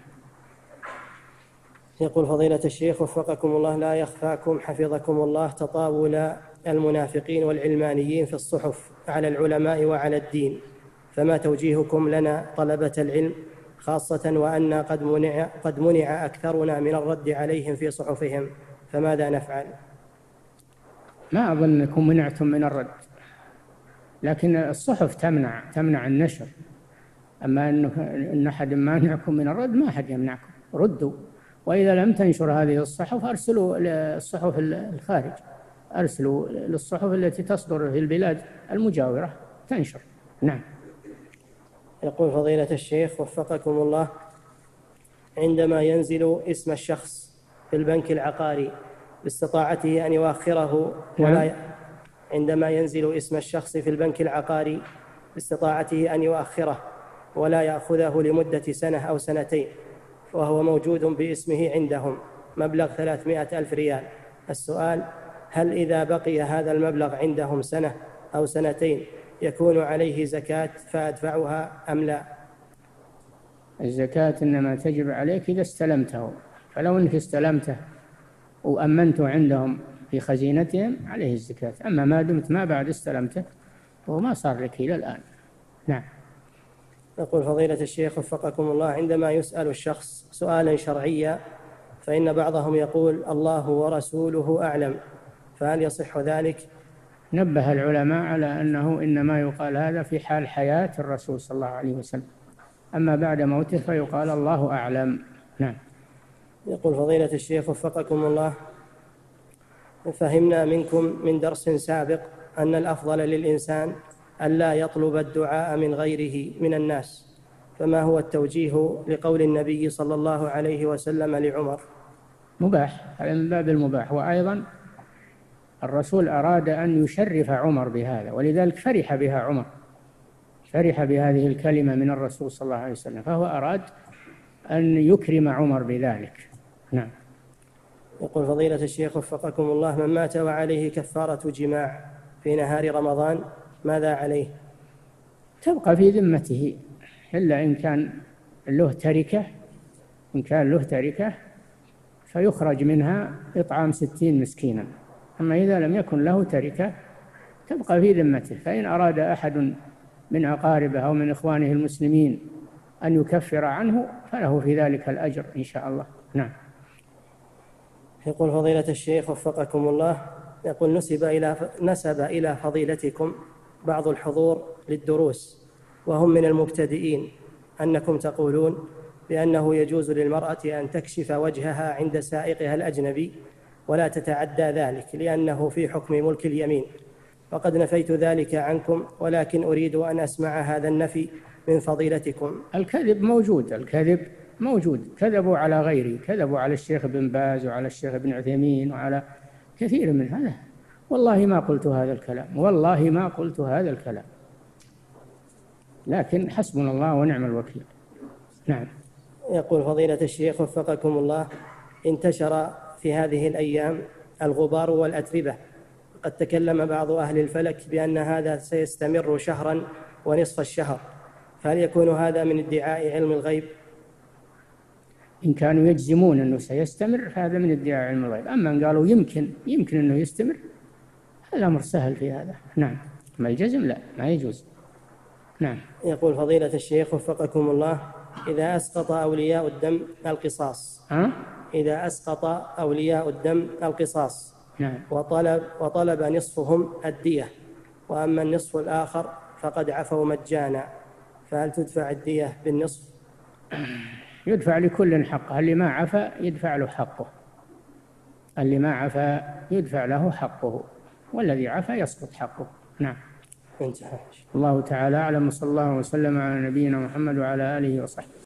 يقول فضيلة الشيخ وفقكم الله: لا يخفاكم حفظكم الله تطاول المنافقين والعلمانيين في الصحف على العلماء وعلى الدين، فما توجيهكم لنا طلبة العلم، خاصة وأن قد منع, قد منع أكثرنا من الرد عليهم في صحفهم، فماذا نفعل؟ ما أظنكم منعتم من الرد، لكن الصحف تمنع تمنع النشر. أما أن أحد مانعكم من الرد، ما أحد يمنعكم، ردوا. وإذا لم تنشر هذه الصحف أرسلوا للصحف الخارج، أرسلوا للصحف التي تصدر في البلاد المجاورة تنشر. نعم. يقول فضيلة الشيخ وفقكم الله: عندما ينزل اسم الشخص في البنك العقاري باستطاعته أن يؤخره ولا ي... عندما ينزل اسم الشخص في البنك العقاري باستطاعته أن يؤخره ولا يأخذه لمدة سنة أو سنتين، وهو موجود باسمه عندهم مبلغ ثلاثمائة ألف ريال، السؤال: هل إذا بقي هذا المبلغ عندهم سنة أو سنتين يكون عليه زكاة فأدفعها أم لا؟ الزكاة إنما تجب عليك إذا استلمته، فلو أنك استلمته وأمنته عندهم في خزينتهم عليه الزكاة. أما ما دمت ما بعد استلمته وما صار لك إلى الآن. نعم. يقول فضيلة الشيخ وفقكم الله: عندما يسأل الشخص سؤالا شرعيا فإن بعضهم يقول الله ورسوله أعلم، فهل يصح ذلك؟ نبه العلماء على أنه إنما يقال هذا في حال حياة الرسول صلى الله عليه وسلم، أما بعد موته فيقال الله أعلم. نعم. يقول فضيلة الشيخ وفقكم الله: فهمنا منكم من درس سابق أن الأفضل للإنسان ألا يطلب الدعاء من غيره من الناس، فما هو التوجيه لقول النبي صلى الله عليه وسلم لعمر؟ مباح، هذا من باب المباح، وأيضا الرسول أراد أن يشرف عمر بهذا، ولذلك فرح بها عمر، فرح بهذه الكلمة من الرسول صلى الله عليه وسلم، فهو أراد أن يكرم عمر بذلك. نعم. يقول فضيلة الشيخ وفقكم الله: من مات وعليه كفارة جماع في نهار رمضان ماذا عليه؟ تبقى في ذمته، إلا إن كان له تركة، إن كان له تركة فيخرج منها إطعام ستين مسكينا، أما إذا لم يكن له تركة تبقى في ذمته، فإن أراد أحد من أقاربه أو من إخوانه المسلمين أن يكفر عنه فله في ذلك الأجر إن شاء الله. نعم. يقول فضيلة الشيخ وفقكم الله: يقول نسب إلى نسب إلى فضيلتكم بعض الحضور للدروس وهم من المبتدئين أنكم تقولون بأنه يجوز للمرأة أن تكشف وجهها عند سائقها الأجنبي ولا تتعدى ذلك لأنه في حكم ملك اليمين، وقد نفيت ذلك عنكم، ولكن أريد أن أسمع هذا النفي من فضيلتكم. الكذب موجود، الكذب موجود، كذبوا على غيري، كذبوا على الشيخ بن باز وعلى الشيخ بن عثيمين وعلى كثير من هذا، والله ما قلت هذا الكلام، والله ما قلت هذا الكلام، لكن حسبنا الله ونعم الوكيل. نعم. يقول فضيلة الشيخ وفقكم الله: انتشر في هذه الأيام الغبار والأتربة، قد تكلم بعض أهل الفلك بأن هذا سيستمر شهرا ونصف الشهر، فهل يكون هذا من ادعاء علم الغيب؟ إن كانوا يجزمون أنه سيستمر هذا من ادعاء علم الغيب، أما إن قالوا يمكن يمكن أنه يستمر هذا أمر سهل في هذا. نعم. ما الجزم لا، ما يجوز. نعم. يقول فضيلة الشيخ وفقكم الله: إذا أسقط أولياء الدم القصاص ها؟ إذا أسقط أولياء الدم القصاص نعم. وطلب, وطلب نصفهم الدية، وأما النصف الآخر فقد عفوا مجانا، فهل تدفع الدية بالنصف؟ يدفع لكل حقه، اللي ما عفا يدفع له حقه، اللي ما عفا يدفع له حقه، والذي عفا يسقط حقه. نعم. انتهى. الله تعالى أعلم، صلى الله وسلم على نبينا محمد وعلى آله وصحبه.